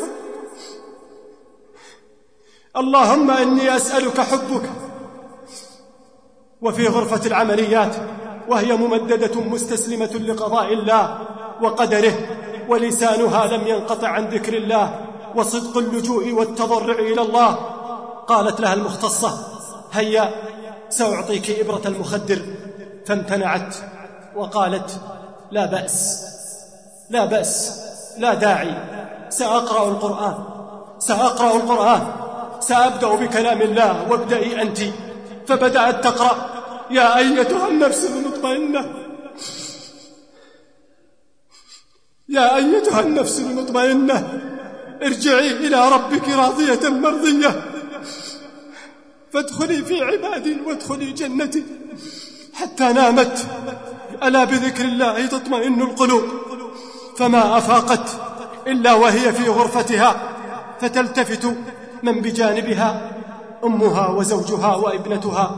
اللهم إني أسألك حبك. وفي غرفة العمليات وهي ممددة مستسلمة لقضاء الله وقدره، ولسانها لم ينقطع عن ذكر الله وصدق اللجوء والتضرع إلى الله، قالت لها المختصة: هيا سأعطيك إبرة المخدر. فامتنعت وقالت: لا بأس، لا بأس، لا داعي، سأقرأ القرآن، سأقرأ القرآن، سأبدأ بكلام الله وابدأي أنت. فبدأت تقرأ: يا أيتها النفس المطمئنة، يا أيتها النفس المطمئنة، ارجعي إلى ربك راضية مرضية، فادخلي في عبادي وادخلي جنتي. حتى نامت. ألا بذكر الله تطمئن القلوب. فما أفاقت إلا وهي في غرفتها، فتلتفت من بجانبها أمها وزوجها وابنتها،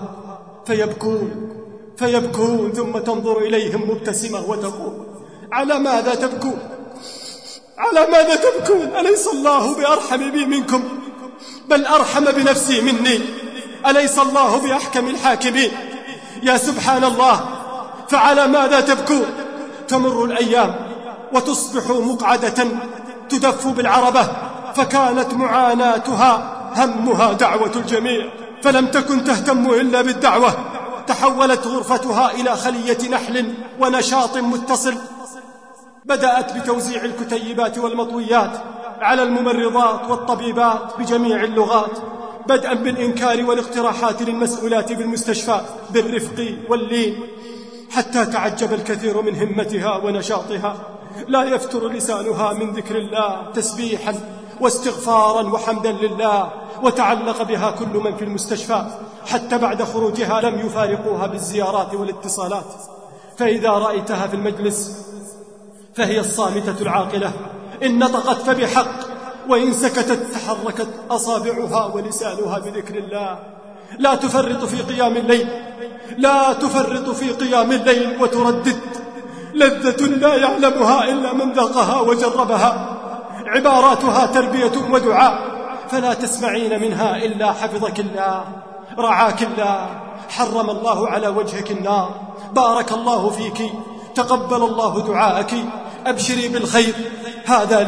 فيبكون ثم تنظر إليهم مبتسمة وتقول: على ماذا تبكون؟ على ماذا تبكون؟ أليس الله بأرحم بي منكم؟ بل أرحم بنفسي مني. أليس الله بأحكم الحاكمين؟ يا سبحان الله، فعلى ماذا تبكون؟ تمر الأيام وتصبح مقعدة تدف بالعربة، فكانت معاناتها همها دعوة الجميع، فلم تكن تهتم إلا بالدعوة. تحولت غرفتها إلى خلية نحل ونشاط متصل. بدأت بتوزيع الكتيبات والمطويات على الممرضات والطبيبات بجميع اللغات، بدءا بالإنكار والاقتراحات للمسؤولات بالمستشفى بالرفق واللين، حتى تعجب الكثير من همتها ونشاطها. لا يفتر لسانها من ذكر الله تسبيحا واستغفارا وحمدا لله، وتعلق بها كل من في المستشفى، حتى بعد خروجها لم يفارقوها بالزيارات والاتصالات. فإذا رأيتها في المجلس فهي الصامتة العاقلة، إن نطقت فبحق، وإن سكتت تحركت أصابعها ولسانها بذكر الله. لا تفرط في قيام الليل، لا تفرط في قيام الليل، وتردد: لذة لا يعلمها إلا من ذاقها وجربها. عباراتها تربية ودعاء، فلا تسمعين منها إلا حفظك الله، رعاك الله، حرم الله على وجهك النار، بارك الله فيك، تقبل الله دعاءك، أبشري بالخير. هذا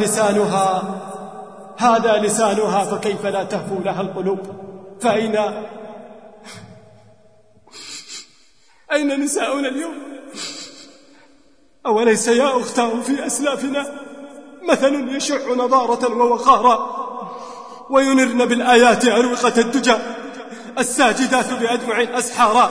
لسانها، فكيف لا تهفو لها القلوب؟ أين نساؤنا اليوم؟ أوليس يا أختاه في أسلافنا مثل يشع نضارة ووقارا، وينرن بالآيات أروقة الدجى، الساجدات بأدمع أسحارا.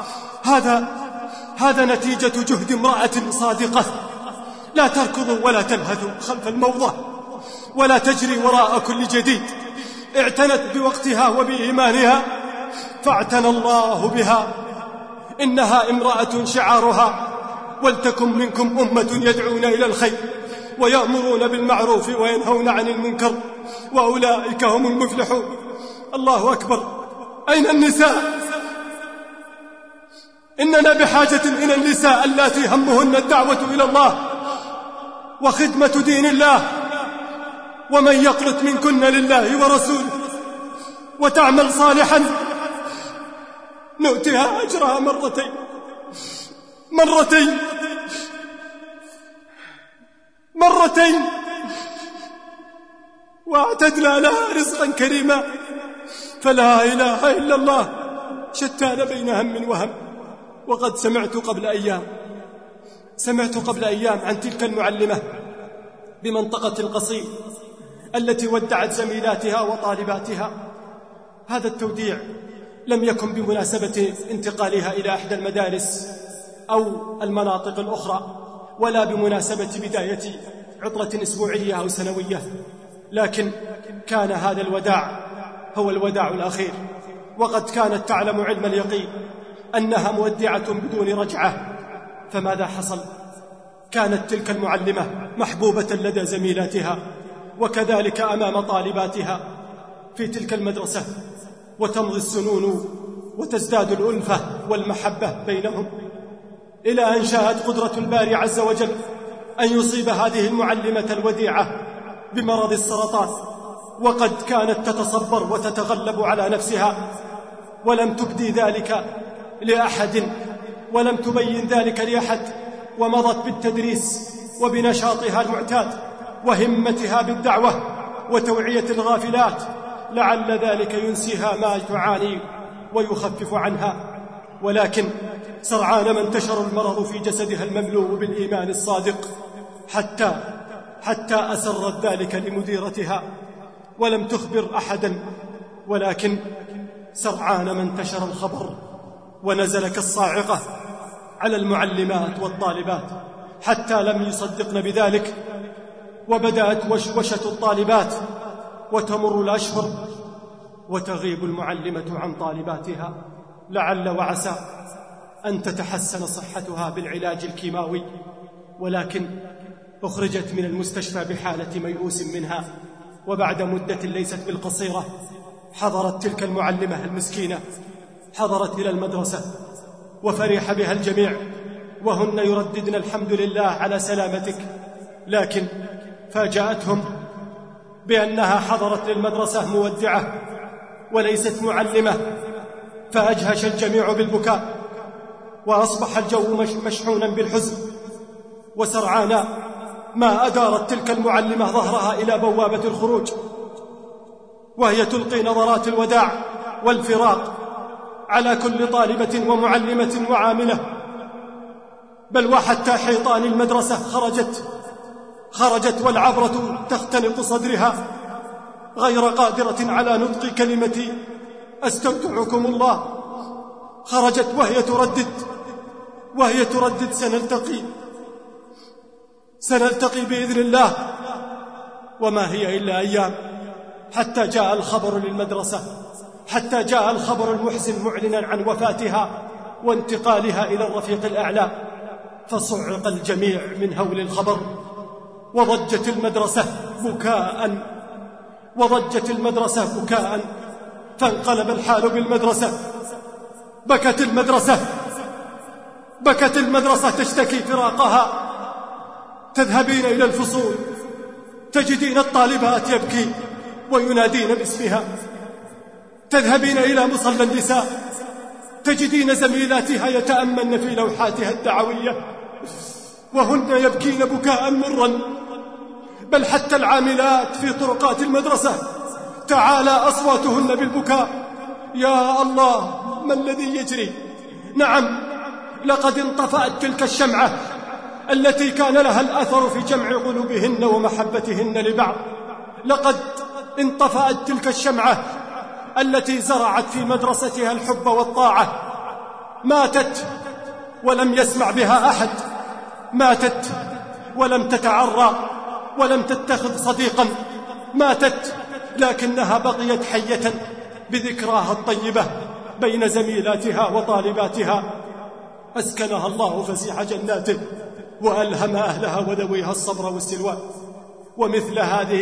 هذا نتيجة جهد امرأة صادقة، لا تركض ولا تلهث خلف الموضة، ولا تجري وراء كل جديد. اعتنت بوقتها وبإيمانها، فاعتنى الله بها. إنها امرأة شعارها ولتكن منكم أمة يدعون إلى الخير ويأمرون بالمعروف وينهون عن المنكر وأولئك هم المفلحون. الله أكبر. أين النساء؟ إننا بحاجة إلى النساء اللاتي همهن الدعوة إلى الله وخدمة دين الله. ومن يقنت منكن لله ورسوله وتعمل صالحا نؤتها أجرها مرتين وأعتدنا لها رزقا كريما. فلا إله إلا الله. شتان بين هم وهم. وقد سمعت قبل أيام عن تلك المعلمة بمنطقة القصيم التي ودعت زميلاتها وطالباتها. هذا التوديع لم يكن بمناسبة انتقالها إلى إحدى المدارس أو المناطق الأخرى، ولا بمناسبة بداية عطلة أسبوعية أو سنوية، لكن كان هذا الوداع هو الوداع الأخير. وقد كانت تعلم علم اليقين أنها مودعة بدون رجعة. فماذا حصل؟ كانت تلك المعلمة محبوبة لدى زميلاتها وكذلك أمام طالباتها في تلك المدرسة، وتمضي السنون وتزداد الألفة والمحبة بينهم، إلى أن شاءت قدرة الباري عز وجل أن يصيب هذه المعلمة الوديعة بمرض السرطان. وقد كانت تتصبر وتتغلب على نفسها ولم تبدي ذلك لأحد ولم تبين ذلك لأحد، ومضت بالتدريس وبنشاطها المعتاد وهمتها بالدعوة وتوعية الغافلات، لعل ذلك ينسيها ما تعاني ويخفف عنها. ولكن سرعان ما انتشر المرض في جسدها المملوء بالإيمان الصادق حتى أسرت ذلك لمديرتها ولم تخبر أحدا. ولكن سرعان ما انتشر الخبر ونزل كالصاعقة على المعلمات والطالبات حتى لم يصدقن بذلك، وبدأت وشوشة الطالبات وتمر الأشهر وتغيب المعلمة عن طالباتها، لعل وعسى أن تتحسن صحتها بالعلاج الكيماوي. ولكن أخرجت من المستشفى بحالة ميؤوس منها، وبعد مدة ليست بالقصيرة حضرت تلك المعلمة المسكينة حضرت إلى المدرسة وفرح بها الجميع وهن يرددن الحمد لله على سلامتك. لكن فاجأتهم بأنها حضرت للمدرسة مودعة وليست معلمة، فأجهش الجميع بالبكاء وأصبح الجو مشحونا بالحزن. وسرعان ما أدارت تلك المعلمة ظهرها إلى بوابة الخروج وهي تلقي نظرات الوداع والفراق على كل طالبة ومعلمة وعاملة، بل وحتى حيطان المدرسة خرجت والعبرة تختنق صدرها غير قادرة على نطق كلمة أستودعكم الله. خرجت وهي تردد سنلتقي بإذن الله. وما هي إلا أيام حتى جاء الخبر للمدرسة، حتى جاء الخبر المحزن معلنا عن وفاتها وانتقالها إلى الرفيق الأعلى. فصعق الجميع من هول الخبر وضجت المدرسة بكاء فانقلب الحال بالمدرسة. بكت المدرسة تشتكي فراقها. تذهبين إلى الفصول تجدين الطالبات يبكي وينادين باسمها، تذهبين إلى مصلى النساء تجدين زميلاتها يتأملن في لوحاتها الدعوية وهن يبكين بكاء مرا. بل حتى العاملات في طرقات المدرسة تعالى أصواتهن بالبكاء. يا الله، ما الذي يجري؟ نعم، لقد انطفأت تلك الشمعة التي كان لها الأثر في جمع قلوبهن ومحبتهن لبعض. لقد انطفأت تلك الشمعة التي زرعت في مدرستها الحب والطاعة. ماتت ولم يسمع بها أحد، ماتت ولم تتعرى ولم تتخذ صديقا، ماتت لكنها بقيت حية بذكراها الطيبة بين زميلاتها وطالباتها. أسكنها الله فسيح جناته وألهم أهلها وذويها الصبر والسلوان. ومثل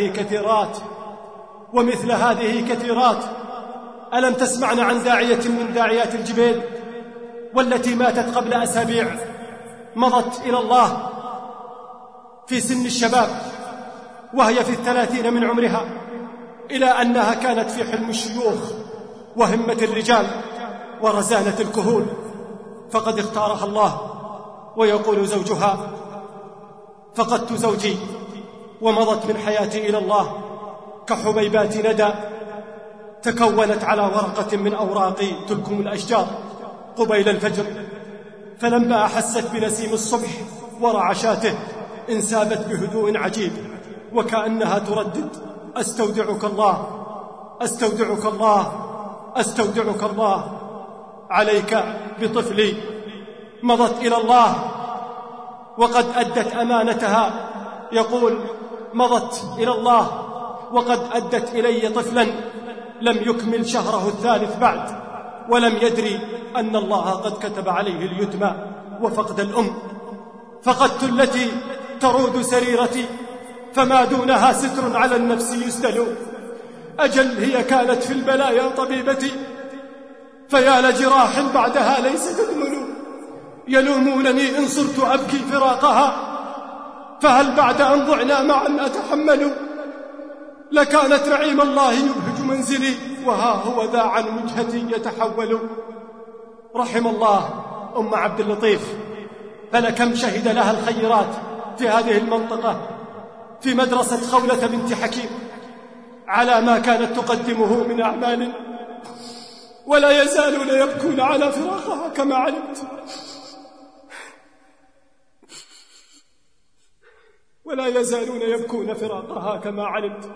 هذه كثيرات. ألم تسمعن عن داعية من داعيات الجبيل والتي ماتت قبل أسابيع، مضت إلى الله في سن الشباب وهي في 30 من عمرها، إلى أنها كانت في حلم الشيوخ وهمة الرجال ورزانة الكهول، فقد اختارها الله. ويقول زوجها: فقدت زوجي ومضت من حياتي إلى الله كحبيبات ندى تكونت على ورقة من أوراق تلكم الأشجار قبيل الفجر، فلما أحست بنسيم الصبح ورعشاته انسابت بهدوء عجيب، وكأنها تردد: أستودعك الله، أستودعك الله، أستودعك الله. عليك بطفلي. مضت إلى الله وقد أدت أمانتها. يقول: مضت إلى الله وقد أدت إلي طفلا لم يكمل شهره الثالث بعد، ولم يدري أن الله قد كتب عليه اليتم وفقد الأم. فقدت التي ترود سريرتي فما دونها ستر على النفس يسدل. أجل هي كانت في البلايا طبيبتي، فيا لجراح بعدها ليس تدمل. يلومونني إن صرت أبكي فراقها، فهل بعد أن ضعنا معا أتحمل؟ لكانت نعيم الله يبهج منزلي، وها هو ذا عن وجهتي يتحول. رحم الله أم عبد اللطيف، فلكم شهد لها الخيرات في هذه المنطقة، في مدرسة خولة بنت حكيم، على ما كانت تقدمه من أعمال، ولا يزالون يبكون على فراقها كما علمت، ولا يزالون يبكون فراقها كما علمت.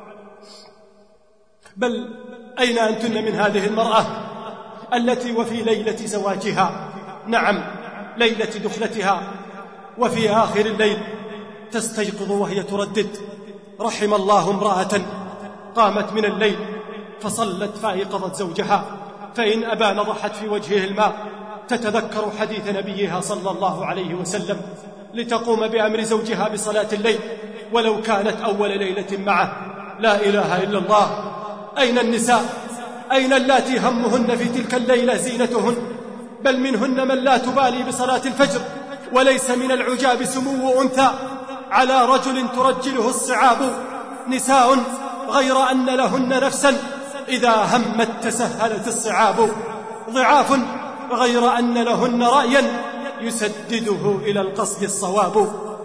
بل أين أنتن من هذه المرأة التي وفي ليلة زواجها، نعم ليلة دخلتها، وفي آخر الليل تستيقظ وهي تردد: رحم الله امرأة قامت من الليل فصلت فأيقظت زوجها، فإن أبى نضحت في وجهه الماء تتذكر حديث نبيها صلى الله عليه وسلم لتقوم بأمر زوجها بصلاة الليل ولو كانت أول ليلة معه. لا إله إلا الله. أين النساء؟ أين اللاتي همهن في تلك الليلة زينتهن؟ بل منهن من لا تبالي بصلاة الفجر، وليس من العجاب سمو أنثى على رجل ترجله الصعاب. نساء غير أن لهن نفسا إذا همت تسهلت الصعاب. ضعاف غير أن لهن رأيا يسدده إلى القصد الصواب.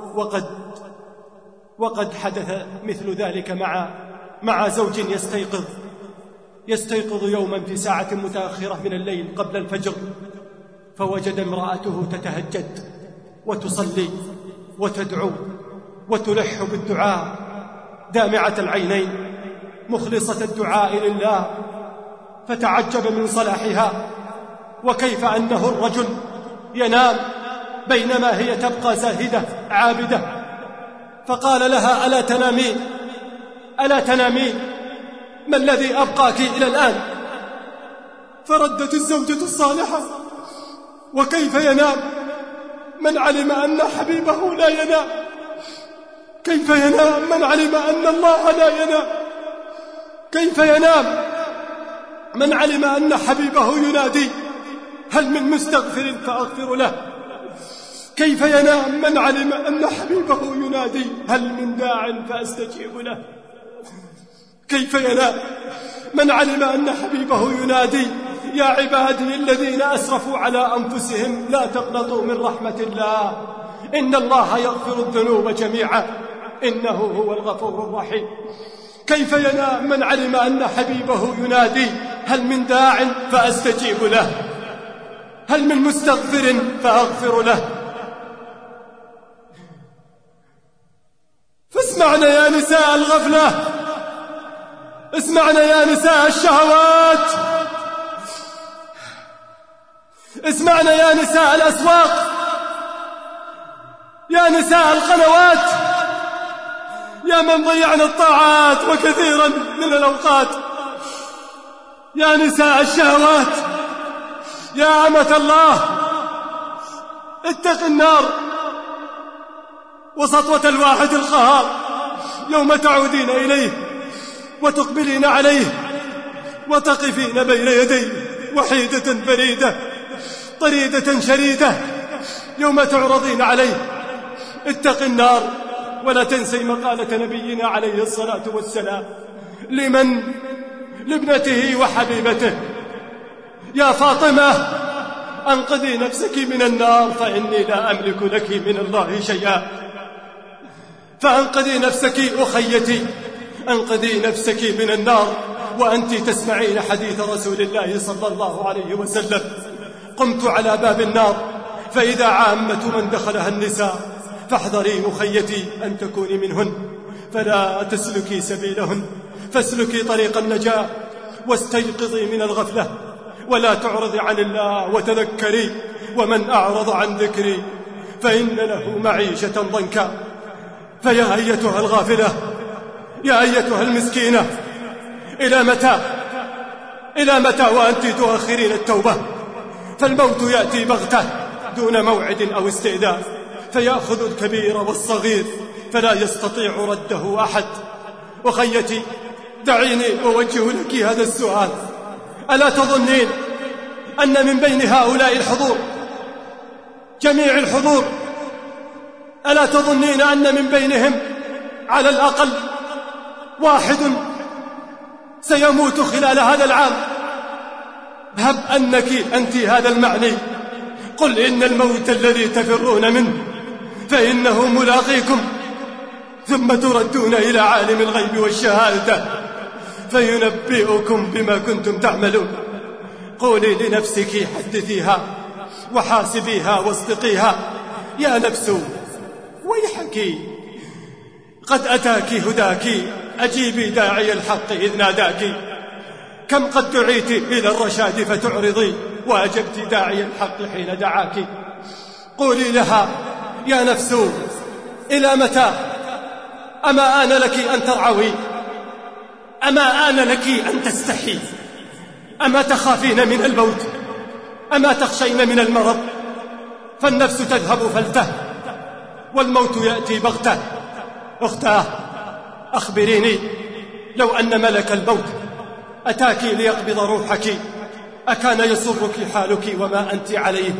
وقد حدث مثل ذلك مع زوج يستيقظ يوما في ساعة متأخرة من الليل قبل الفجر، فوجد امرأته تتهجد وتصلي وتدعو وتلح بالدعاء دامعة العينين مخلصة الدعاء لله، فتعجب من صلاحها، وكيف أنه الرجل ينام بينما هي تبقى زاهدة عابدة. فقال لها: ألا تنامين؟ ما الذي أبقاك إلى الآن؟ فردت الزوجة الصالحة: وكيف ينام من علم أن حبيبه لا ينام؟ كيف ينام من علم أن الله لا ينام؟ كيف ينام من علم أن حبيبه ينادي: هل من مستغفر فأغفر له؟ كيف ينام من علم أن حبيبه ينادي: هل من داع فأستجيب له؟ كيف ينام من علم أن حبيبه ينادي: يا عبادي الذين أسرفوا على أنفسهم لا تقنطوا من رحمة الله إن الله يغفر الذنوب جميعا إنه هو الغفور الرحيم؟ كيف ينام من علم أن حبيبه ينادي: هل من داع فأستجيب له؟ هل من مستغفر فأغفر له؟ فاسمعنا يا نساء الغفلة، اسمعنا يا نساء الشهوات، اسمعنا يا نساء الأسواق، يا نساء القنوات، يا من ضيعنا الطاعات وكثيرا من الأوقات، يا نساء الشهوات، يا أمة الله، اتق النار وسطوة الواحد القهار يوم تعودين إليه وتقبلين عليه وتقفين بين يديه وحيدة فريدة طريدة شريدة يوم تعرضين عليه. اتق النار ولا تنسي مقالة نبينا عليه الصلاة والسلام لمن؟ لابنته وحبيبته: يا فاطمة أنقذي نفسك من النار فإني لا أملك لك من الله شيئا. فأنقذي نفسك أخيتي، أنقذي نفسك من النار وأنت تسمعين حديث رسول الله صلى الله عليه وسلم: قمت على باب النار فإذا عامة من دخلها النساء فاحذري أخيتي أن تكوني منهن فلا تسلكي سبيلهن، فاسلكي طريق النجاة واستيقظي من الغفلة ولا تعرضي عن الله وتذكري: ومن أعرض عن ذكري فإن له معيشة ضنكا. فيا أيتها الغافلة، يا أيتها المسكينة، إلى متى وأنت تؤخرين التوبة؟ فالموت يأتي بغتة دون موعد أو استئذان، فيأخذ الكبير والصغير فلا يستطيع رده أحد. أخيتي دعيني أوجه لك هذا السؤال: ألا تظنين أن من بين هؤلاء الحضور، جميع الحضور، ألا تظنين أن من بينهم على الأقل واحد سيموت خلال هذا العام؟ هب أنك أنت هذا المعني، قل إن الموت الذي تفرون منه فإنه ملاقيكم، ثم تردون إلى عالم الغيب والشهادة فينبئكم بما كنتم تعملون. قولي لنفسك حدثيها وحاسبيها واصدقيها: يا نفس ويحك قد أتاك هداك، أجيبي داعي الحق إذ ناداك. كم قد دعيت إلى الرشاد فتعرضي وأجبت داعي الحق حين دعاك. قولي لها: يا نفس إلى متى؟ أما آن لك أن ترعوي؟ أما آن لك أن تستحي؟ أما تخافين من الموت؟ أما تخشين من المرض؟ فالنفس تذهب فلتة والموت يأتي بغتة. أختاه أخبريني، لو أن ملك الموت أتاك ليقبض روحك أكان يسرك حالك وما أنت عليه؟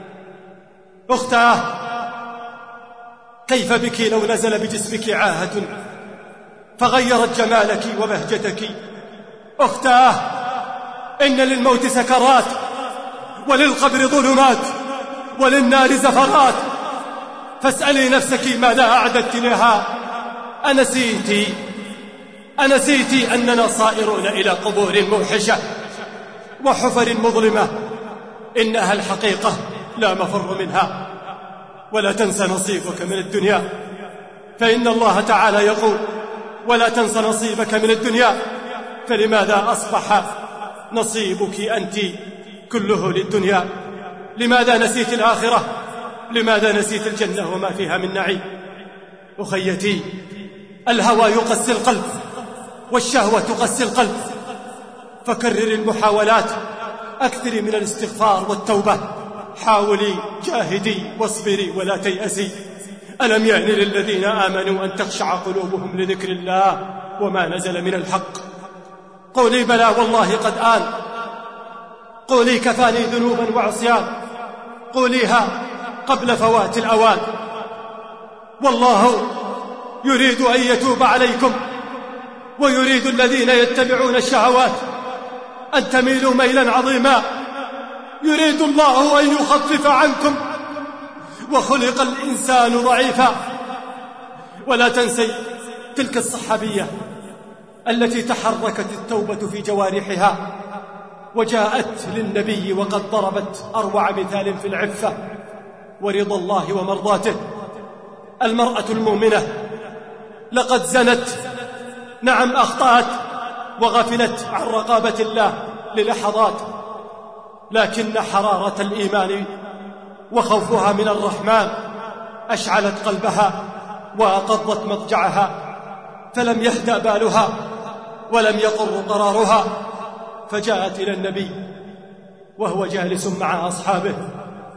أختاه كيف بك لو نزل بجسمك عاهة فغيرت جمالك وبهجتك؟ أختاه إن للموت سكرات وللقبر ظلمات وللنار زفرات، فاسألي نفسك ماذا أعددت لها. أنسيت أننا صائرون إلى قبور موحشة وحفر مظلمة، إنها الحقيقة لا مفر منها. ولا تنسى نصيبك من الدنيا، فإن الله تعالى يقول: ولا تنسى نصيبك من الدنيا. فلماذا أصبح نصيبك أنت كله للدنيا؟ لماذا نسيت الآخرة؟ لماذا نسيت الجنة وما فيها من نعيم؟ أخيتي، الهوى يقسي القلب والشهوة تقسي القلب، فكرر المحاولات، أكثري من الاستغفار والتوبة، حاولي، جاهدي، واصبري ولا تيأسي. ألم يأن للذين آمنوا أن تخشع قلوبهم لذكر الله وما نزل من الحق؟ قولي: بلى والله قد آن. قولي: كفاني ذنوبا وعصيان. قوليها قبل فوات الأوان. والله يريد أن يتوب عليكم، ويريد الذين يتبعون الشهوات أن تميلوا ميلا عظيما. يريد الله أن يخفف عنكم، وخلق الإنسان ضعيفا. ولا تنسي تلك الصحابية التي تحركت التوبة في جوارحها وجاءت للنبي وقد ضربت أروع مثال في العفة ورضا الله ومرضاته. المرأة المؤمنة لقد زنت، نعم أخطأت وغفلت عن رقابة الله للحظات، لكن حرارة الإيمان وخوفها من الرحمن أشعلت قلبها وأقضت مضجعها، فلم يهدأ بالها ولم يقر قرارها، فجاءت إلى النبي وهو جالس مع أصحابه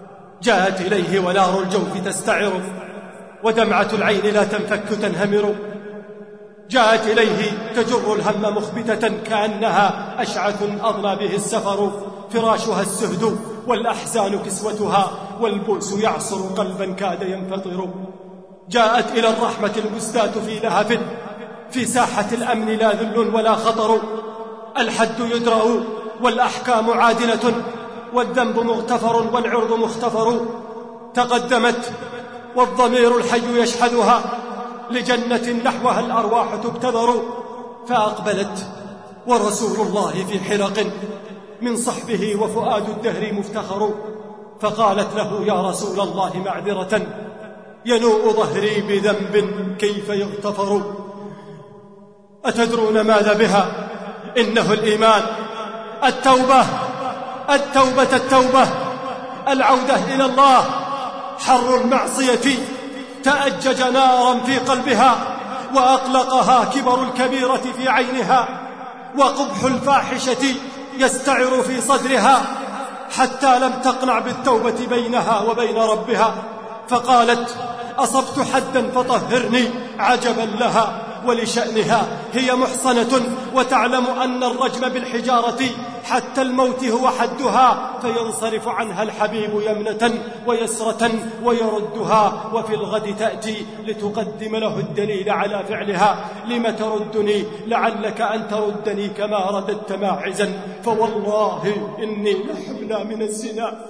جاءت إليه ونار الجوف تستعر، ودمعة العين لا تنفك تنهمر. جاءت إليه تجر الهم مخبتة كأنها أشعث أضنى به السفر، فراشها السهد والأحزان كسوتها، والبؤس يعصر قلبا كاد ينفطر. جاءت إلى الرحمة المزدات في لهف، في ساحة الأمن لا ذل ولا خطر. الحد يدرأ والأحكام عادلة، والذنب مغتفر والعرض مختفر. تقدمت والضمير الحي يشحذها، لجنة نحوها الأرواح تبتذر. فأقبلت ورسول الله في حلق من صحبه، وفؤاد الدهر مفتخر. فقالت له: يا رسول الله معذرة، ينوء ظهري بذنب كيف يغتفر؟ أتدرون ماذا بها؟ إنه الإيمان، التوبة، التوبة، التوبة، العودة إلى الله. حر المعصية تأجج نارا في قلبها، وأقلقها كبر الكبيرة في عينها، وقبح الفاحشة يستعر في صدرها، حتى لم تقنع بالتوبة بينها وبين ربها. فقالت: أصبت حدا فطهرني. عجبا لها ولشأنها، هي محصنة وتعلم أن الرجم بالحجارة حتى الموت هو حدها، فينصرف عنها الحبيب يمنة ويسرة ويردها، وفي الغد تأتي لتقدم له الدليل على فعلها. لم تردني؟ لعلك أن تردني كما رددت ماعزا، فوالله إني لحبلى من الزنا،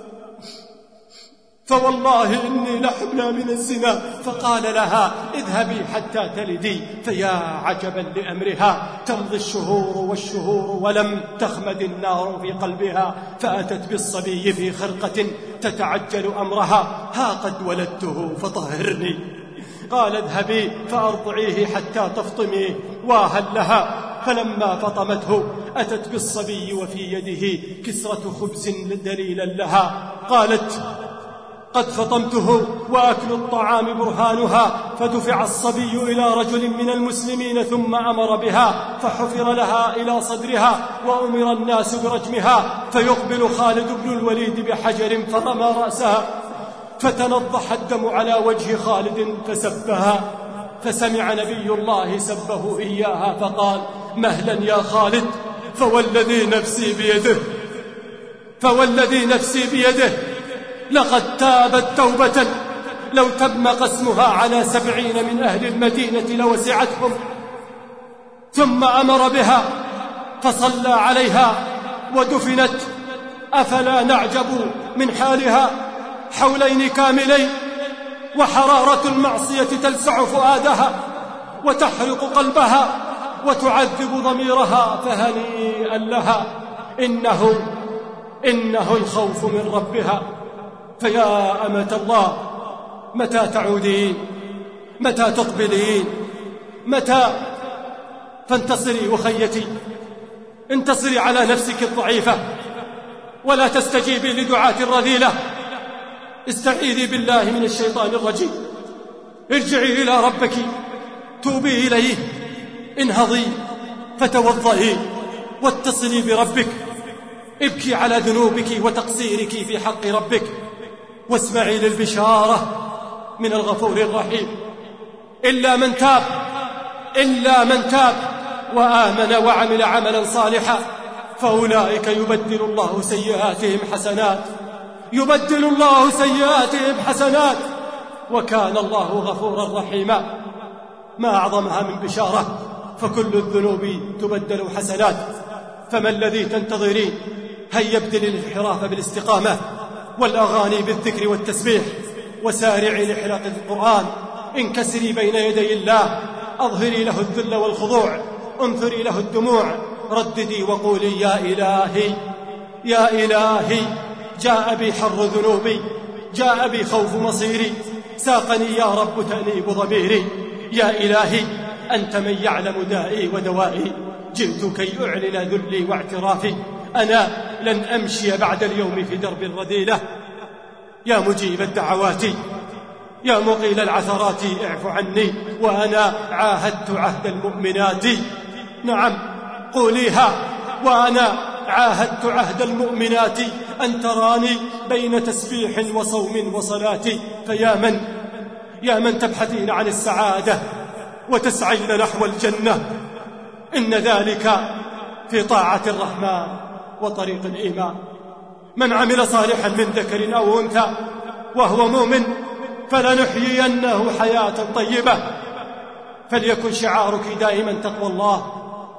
فوالله إني لحبلى من الزنا. فقال لها: اذهبي حتى تلدي. فيا عجبا لأمرها، تمضي الشهور والشهور ولم تخمد النار في قلبها. فأتت بالصبي في خرقة تتعجل أمرها: ها قد ولدته فطهرني. قال: اذهبي فأرضعيه حتى تفطمي. واهل لها. فلما فطمته أتت بالصبي وفي يده كسرة خبز دليلا لها. قالت: قد فطمته وأكل الطعام برهانها. فدفع الصبي إلى رجل من المسلمين ثم أمر بها، فحفر لها إلى صدرها، وأمر الناس برجمها. فيقبل خالد بن الوليد بحجر فرمى رأسها، فتنضح الدم على وجه خالد فسبها. فسمع نبي الله سبه إياها فقال: مهلا يا خالد، فوالذي نفسي بيده، فوالذي نفسي بيده لقد تابت توبة لو تم قسمها على 70 من أهل المدينة لوسعتهم. ثم أمر بها فصلى عليها ودفنت. أفلا نعجب من حالها حولين كاملين، وحرارة المعصية تلسع فؤادها وتحرق قلبها وتعذب ضميرها، فهنيئا لها. إنه الخوف من ربها. فيا أمة الله، متى تعودين؟ متى تقبلين؟ متى؟ فانتصري أخيتي، انتصري على نفسك الضعيفة، ولا تستجيبي لدعاة الرذيلة. استعيذي بالله من الشيطان الرجيم، ارجعي إلى ربك، توبي إليه، انهضي فتوضئي واتصلي بربك، ابكي على ذنوبك وتقصيرك في حق ربك، واسمعي للبشارة من الغفور الرحيم. إلا من تاب وآمن وعمل عملا صالحا فأولئك يبدل الله سيئاتهم حسنات، يبدل الله سيئاتهم حسنات، وكان الله غفورا رحيما. ما أعظمها من بشارة، فكل الذنوب تبدل حسنات. فما الذي تنتظرين؟ هيا ابدلي الانحراف بالاستقامة، والأغاني بالذكر والتسبيح، وسارعي لحلق القرآن. انكسري بين يدي الله، أظهري له الذل والخضوع، انثري له الدموع، رددي وقولي: يا إلهي، يا إلهي، جاء بي حر ذنوبي، جاء بي خوف مصيري، ساقني يا رب تأنيب ضميري. يا إلهي، أنت من يعلم دائي ودوائي، جئت كي أعلن ذلي واعترافي. أنا لن أمشي بعد اليوم في درب الرذيلة. يا مجيب الدعوات، يا مقيل العثرات، اعف عني، وأنا عاهدت عهد المؤمنات. نعم قوليها، وأنا عاهدت عهد المؤمنات أن تراني بين تسبيح وصوم وصلاة. فيا من تبحثين عن السعادة وتسعين نحو الجنة، إن ذلك في طاعة الرحمن وطريق الإيمان. من عمل صالحا من ذكر أو أنثى وهو مؤمن فلنحيينه حياة طيبة، فليكن شعارك دائما تقوى الله.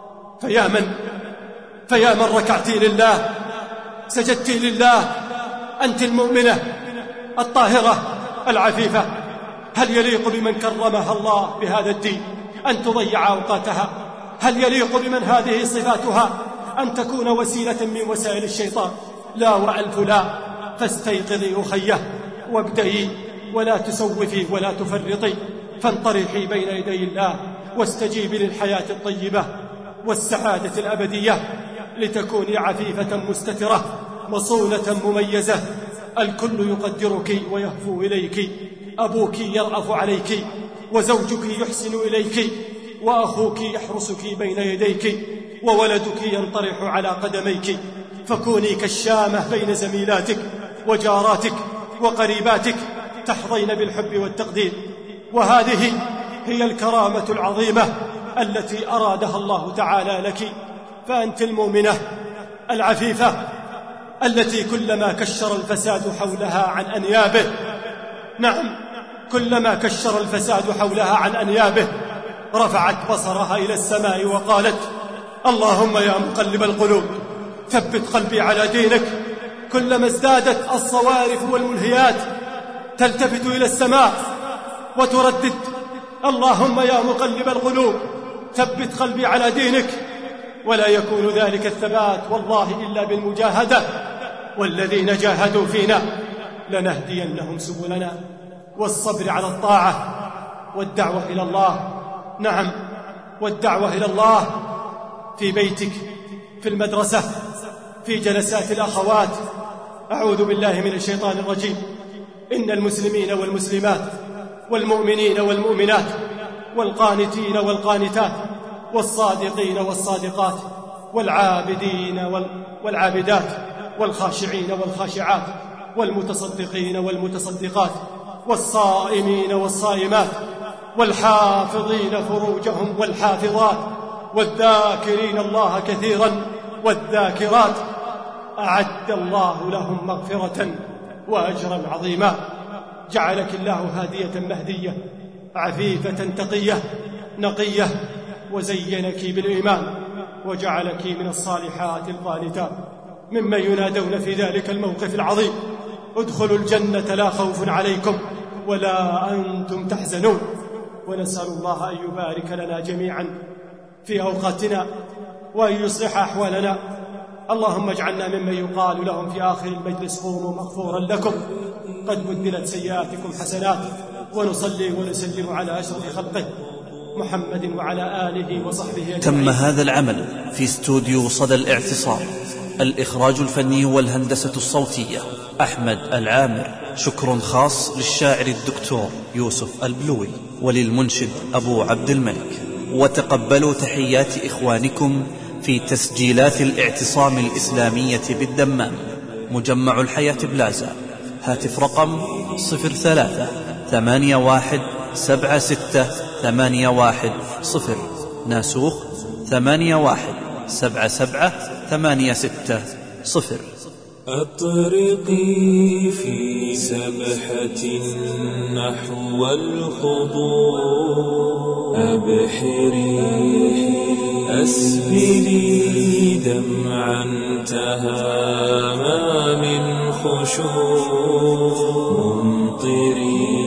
فيا من ركعتي لله، سجدتي لله، أنت المؤمنة الطاهرة العفيفة، هل يليق بمن كرمها الله بهذا الدين أن تضيع أوقاتها؟ هل يليق بمن هذه صفاتها أن تكون وسيلة من وسائل الشيطان؟ لا وألف لا. فاستيقظي أخيه وابدئي، ولا تسوفي ولا تفرطي، فانطرحي بين يدي الله واستجيبي للحياة الطيبة والسعادة الأبدية، لتكوني عفيفة مستترة مصونة مميزة، الكل يقدرك ويهفو إليك، أبوك يرأف عليك، وزوجك يحسن إليك، وأخوك يحرسك بين يديك، وولدك ينطرح على قدميك. فكوني كالشامة بين زميلاتك وجاراتك وقريباتك، تحظين بالحب والتقدير. وهذه هي الكرامة العظيمة التي أرادها الله تعالى لك. فأنت المؤمنة العفيفة التي كلما كشر الفساد حولها عن أنيابه، نعم، كلما كشر الفساد حولها عن أنيابه رفعت بصرها إلى السماء وقالت: اللهم يا مقلب القلوب ثبت قلبي على دينك. كلما ازدادت الصوارف والملهيات تلتفت إلى السماء وتردد: اللهم يا مقلب القلوب ثبت قلبي على دينك. ولا يكون ذلك الثبات والله إلا بالمجاهدة، والذين جاهدوا فينا لنهدينهم سبلنا، والصبر على الطاعة والدعوة إلى الله. نعم، والدعوة إلى الله في بيتك، في المدرسة، في جلسات الأخوات. أعوذ بالله من الشيطان الرجيم. إن المسلمين والمسلمات والمؤمنين والمؤمنات والقانتين والقانتات والصادقين والصادقات والعابدين والعابدات والخاشعين والخاشعات والمتصدقين والمتصدقات والصائمين والصائمات والحافظين فروجهم والحافظات والذاكرين الله كثيرا والذاكرات، أعد الله لهم مغفرة وأجرا عظيما. جعلك الله هادية مهدية عفيفة تقية نقية، وزينك بالإيمان، وجعلك من الصالحات القانتات ممن ينادون في ذلك الموقف العظيم: ادخلوا الجنة لا خوف عليكم ولا أنتم تحزنون. ونسأل الله أن يبارك لنا جميعا في أوقاتنا وأن يصلح أحوالنا. اللهم اجعلنا ممن يقال لهم في آخر المجلس: قوموا مغفورا لكم قد بدلت سيئاتكم حسنات. ونصلي ونسلم على أشرف خلقه محمد وعلى آله وصحبه أجمعين. تم هذا العمل في استوديو صدى الاعتصام، الإخراج الفني والهندسة الصوتية أحمد العامر. شكر خاص للشاعر الدكتور يوسف البلوي وللمنشد أبو عبد الملك. وتقبلوا تحيات إخوانكم في تسجيلات الاعتصام الإسلامية بالدمام، مجمع الحياة بلازا. هاتف رقم 03-8176-8110، ناسوخ 81778660. أطرقي في سبحة نحو الخضوع، أبحري أسبلي دمعا تهامى من خشوع، ممطري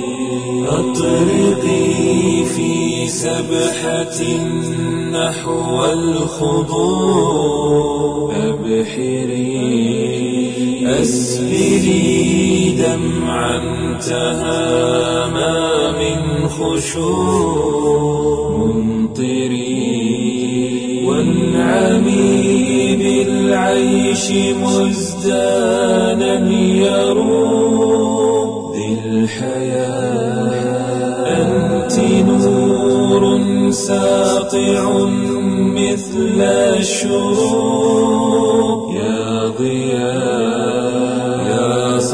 أطرقي في سبحة نحو الخضوع، أبحري أسبلي دمعا تهامى من خشوع، ممطري وانعمي بالعيش مزدانا يروح بالحياة. أنت نور ساطع مثل الشروق، يا ضياء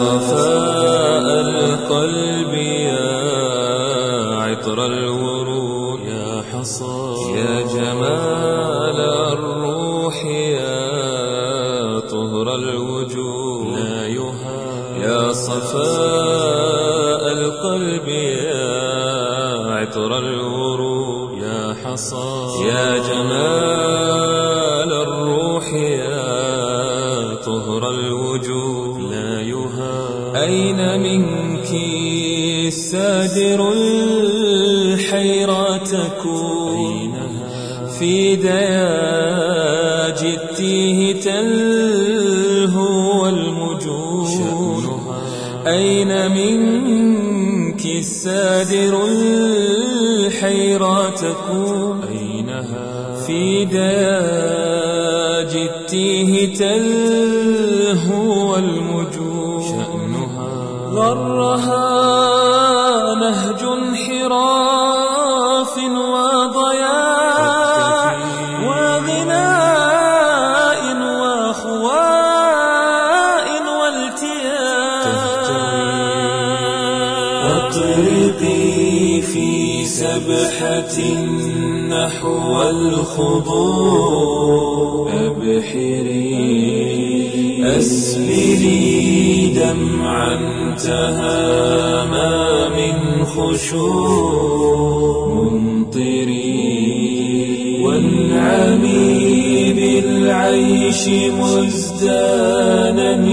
صفاء القلب يا عطر الورود يا حصى يا جمال الروح يا طهر الوجود لا يهاب يا صفاء القلب يا عطر الورود يا حصى يا جمال الروح يا طهر الوجود لا يهاب أين منك السادر الحيرة تكون في دياج التيه تلهو المجود أين منك السادر الحيرة تكون في دياج التيه تلهو المجود غرها نهج انحراف وضياع وغناء وخواء والتياء أطرقي في سبحة نحو الخضوع أبحري أسبلي دمعا تهامى من خشوع منطري وانعمي بالعيش مزدانا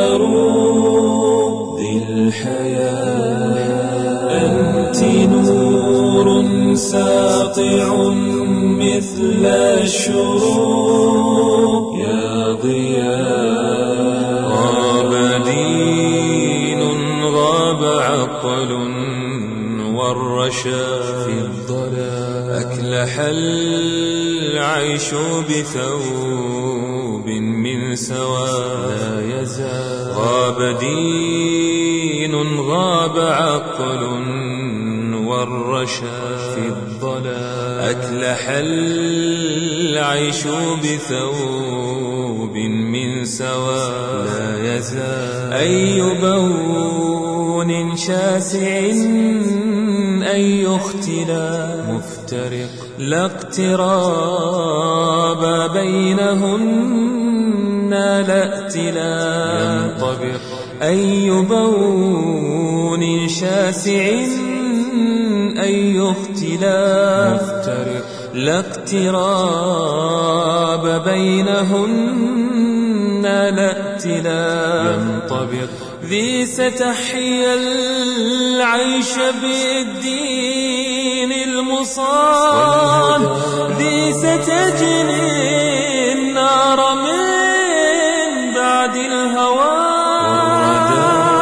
يروض الحياة أنت نور ساطع مثل الشروق يا ضياء غاب دين غاب عقل والرشا في الضلال أكلح العيش بثوب من سواد لا يزال غاب دين غاب عقل والرشا في الضلال أكلح العيش بثوب من سواد لا يزال أي بون شاسع أي اختلاف مفترق لا اقتراب بينهن لا ائتلاف ينطبق أي بون شاسع أي اختلاف مفترق لا اقتراب بينهن لا ائتلاف ينطبق ذي ستحيا العيش بالدين المصان ذي ستجني النار من بعد الهوان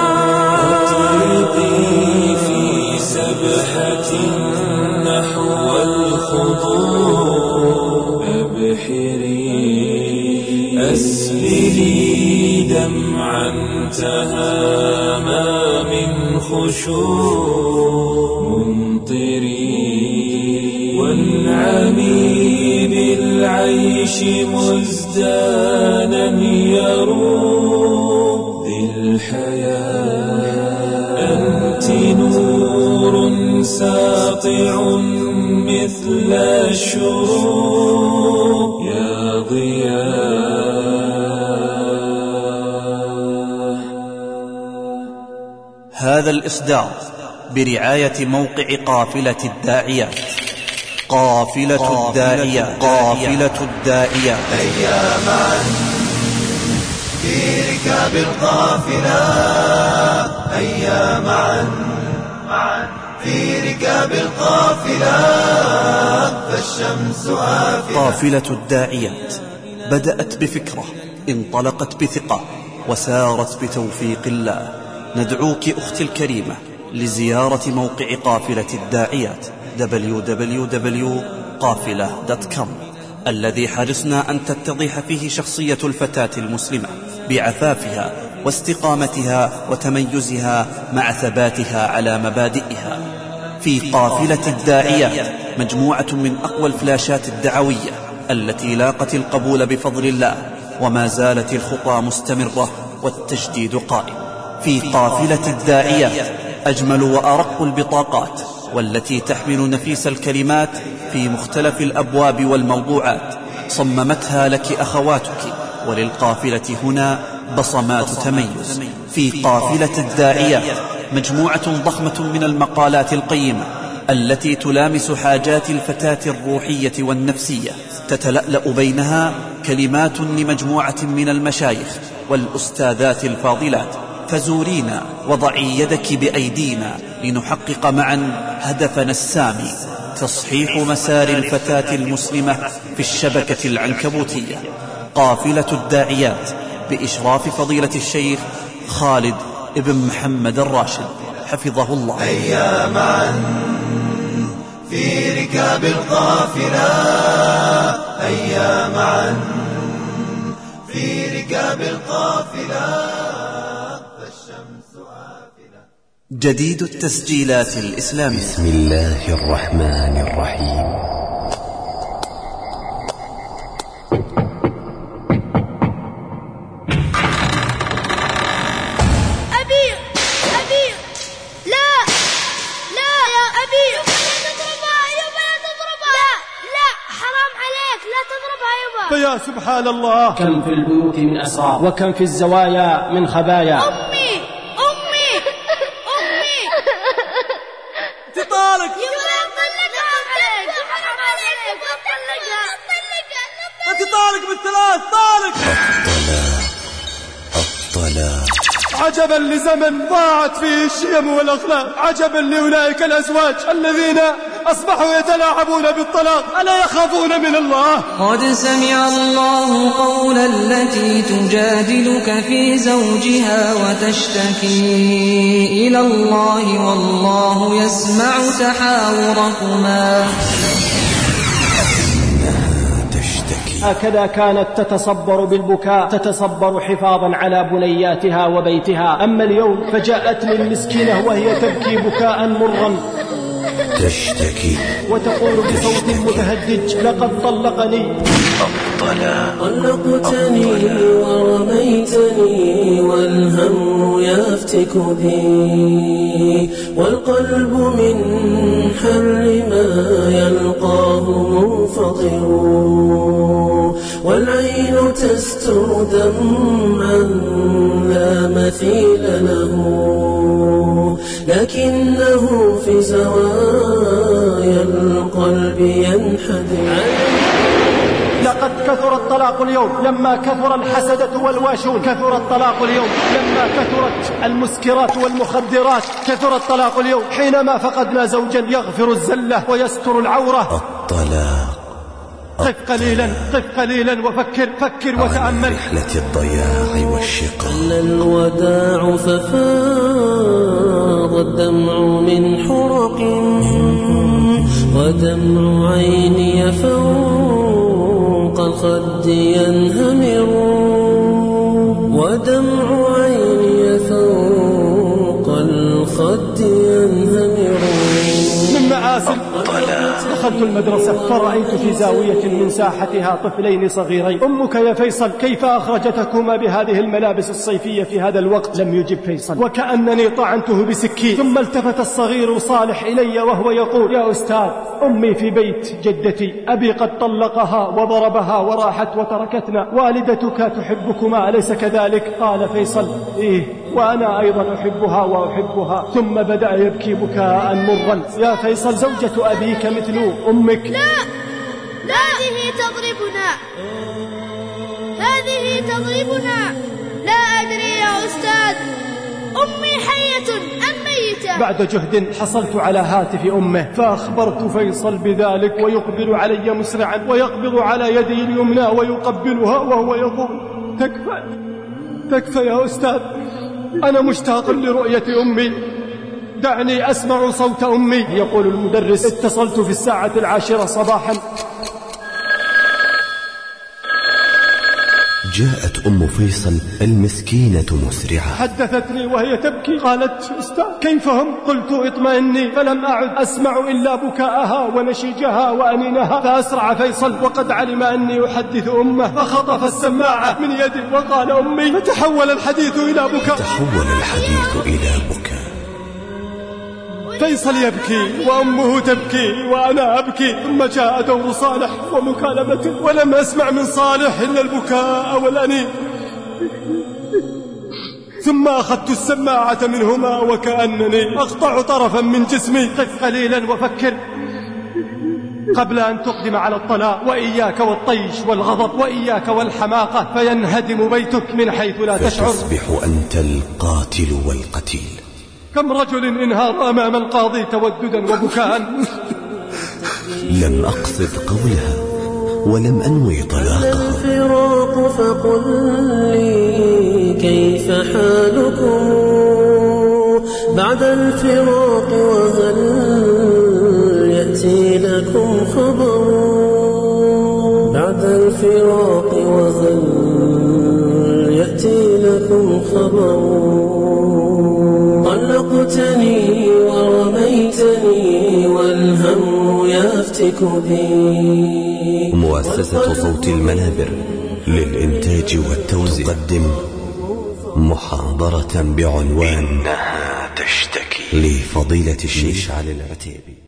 أطرقي في سبحة نحو الخضوع أبحري أسبلي دمعا تهامى من خشوع منطري وانعمي بالعيش مزدانا يروض الحياة أنت نور ساطع مثل الشروق يا ضياء. هذا الإصدار برعاية موقع قافلة الداعيات. قافلة الداعيات. قافلة الداعيات. هيا معا في ركاب القافلة، هيا معا في ركاب القافلة، فالشمس آفلة. قافلة الداعيات بدأت بفكرة، انطلقت بثقة، وسارت بتوفيق الله. ندعوك أختي الكريمة لزيارة موقع قافلة الداعيات www.qafila.com الذي حرصنا أن تتضح فيه شخصية الفتاة المسلمة بعفافها واستقامتها وتميزها مع ثباتها على مبادئها. في قافلة الداعيات مجموعة من أقوى الفلاشات الدعوية التي لاقت القبول بفضل الله، وما زالت الخطى مستمرة والتجديد قائم. في قافلة الداعيات، أجمل وأرق البطاقات، والتي تحمل نفيس الكلمات في مختلف الأبواب والموضوعات، صممتها لك أخواتك، وللقافلة هنا بصمات تميز. في قافلة الداعيات مجموعة ضخمة من المقالات القيمة التي تلامس حاجات الفتاة الروحية والنفسية، تتلألأ بينها كلمات لمجموعة من المشايخ والأستاذات الفاضلات. فزورينا وضعي يدك بأيدينا لنحقق معا هدفنا السامي، تصحيح مسار الفتاة المسلمة في الشبكة العنكبوتية. قافلة الداعيات بإشراف فضيلة الشيخ خالد ابن محمد الراشد حفظه الله. هيا معا في ركاب القافلة، هيا معا في ركاب القافلة، فالشمس آفلة. جديد التسجيلات الإسلامية. بسم الله الرحمن الرحيم. فيا سبحان الله، كم في البيوت من أسرار، وكم في الزوايا من خبايا. أمي أمي أمي انت طالق انت طالق بالثلاث طالق. الطلاق عجبا لزمن ضاعت فيه الشيم والأخلاق، عجبا لأولئك الأزواج الذين أصبحوا يتلاعبون بالطلاق، ألا يخافون من الله؟ قد سمع الله قول التي تجادلك في زوجها وتشتكي إلى الله والله يسمع تحاوركما. هكذا كانت تتصبر بالبكاء، تتصبر حفاظا على بنياتها وبيتها. أما اليوم فجاءتني المسكينة وهي تبكي بكاء مرا، تشتكي وتقول بصوت متهدج: لقد طلقني. طلقتني ورميتني والهم يفتك بي، والقلب من حر ما يلقاه منفطر، والعين تستر دمعا لا مثيل له، لكنه في زوايا القلب ينحدر. لقد كثر الطلاق اليوم لما كثر الحسدة والواشون، كثر الطلاق اليوم لما كثرت المسكرات والمخدرات، كثر الطلاق اليوم حينما فقدنا زوجا يغفر الزلة ويستر العورة. الطلاق. قف قليلا، قف قليلا وفكر، فكر وتأمل. رحلة الضياع والشقاء. الوداع ففاض الدمع من حرق، ودمع عيني فوق الخد ينهمر، ودمع عيني فوق الخد ينهمر. من معاسل دخلت المدرسة فرأيت في زاوية من ساحتها طفلين صغيرين. أمك يا فيصل كيف أخرجتكما بهذه الملابس الصيفية في هذا الوقت؟ لم يجب فيصل، وكأنني طعنته بسكين. ثم التفت الصغير صالح إلي وهو يقول: يا أستاذ، أمي في بيت جدتي، أبي قد طلقها وضربها وراحت وتركتنا، والدتك تحبكما أليس كذلك؟ قال فيصل: إيه، وأنا أيضا أحبها وأحبها. ثم بدأ يبكي بكاء مرا. يا فيصل، زوجة أبيك مثل أمك. لا، هذه تضربنا، هذه تضربنا. لا أدري يا أستاذ، أمي حية أم ميتة؟ بعد جهد حصلت على هاتف أمه فأخبرت فيصل بذلك، ويقبل علي مسرعا ويقبض على يدي اليمنى ويقبلها وهو يقول: تكفى تكفى يا أستاذ، أنا مشتاق لرؤية أمي، دعني أسمع صوت أمي. يقول المدرس: اتصلت في 10:10 صباحا. جاءت أم فيصل المسكينة مسرعة. حدثتني وهي تبكي، قالت: أستاذ كيف هم؟ قلت: اطمئني. فلم أعد أسمع إلا بكاءها ونشيجها وأنينها. فأسرع فيصل وقد علم أني أحدث أمه، فخطف السماعة من يدي وقال: أمي. فتحول الحديث إلى بكاء. فيصل يبكي وأمه تبكي وأنا أبكي. ثم جاء دور صالح ومكالمته، ولم أسمع من صالح إلا البكاء والأنين. ثم أخذت السماعة منهما وكأنني أقطع طرفا من جسمي. قف قليلا وفكر قبل أن تقدم على الطلاق، وإياك والطيش والغضب، وإياك والحماقة، فينهدم بيتك من حيث لا تشعر. فتصبح أنت القاتل والقتيل. كم رجل انهار أمام القاضي توددا وبكاء. لم أقصد قولها ولم أنوي طلاقها. الفراق فقل لي كيف حالكم بعد الفراق، وهل يأتي لكم خبر بعد الفراق، وهل يأتي لكم خبر. طلقتني ورميتني والهم يفتك بي. مؤسسة صوت المنابر للإنتاج والتوزيع تقدم محاضرة بعنوان إنها تشتكي لفضيلة الشيخ علي العتيبي.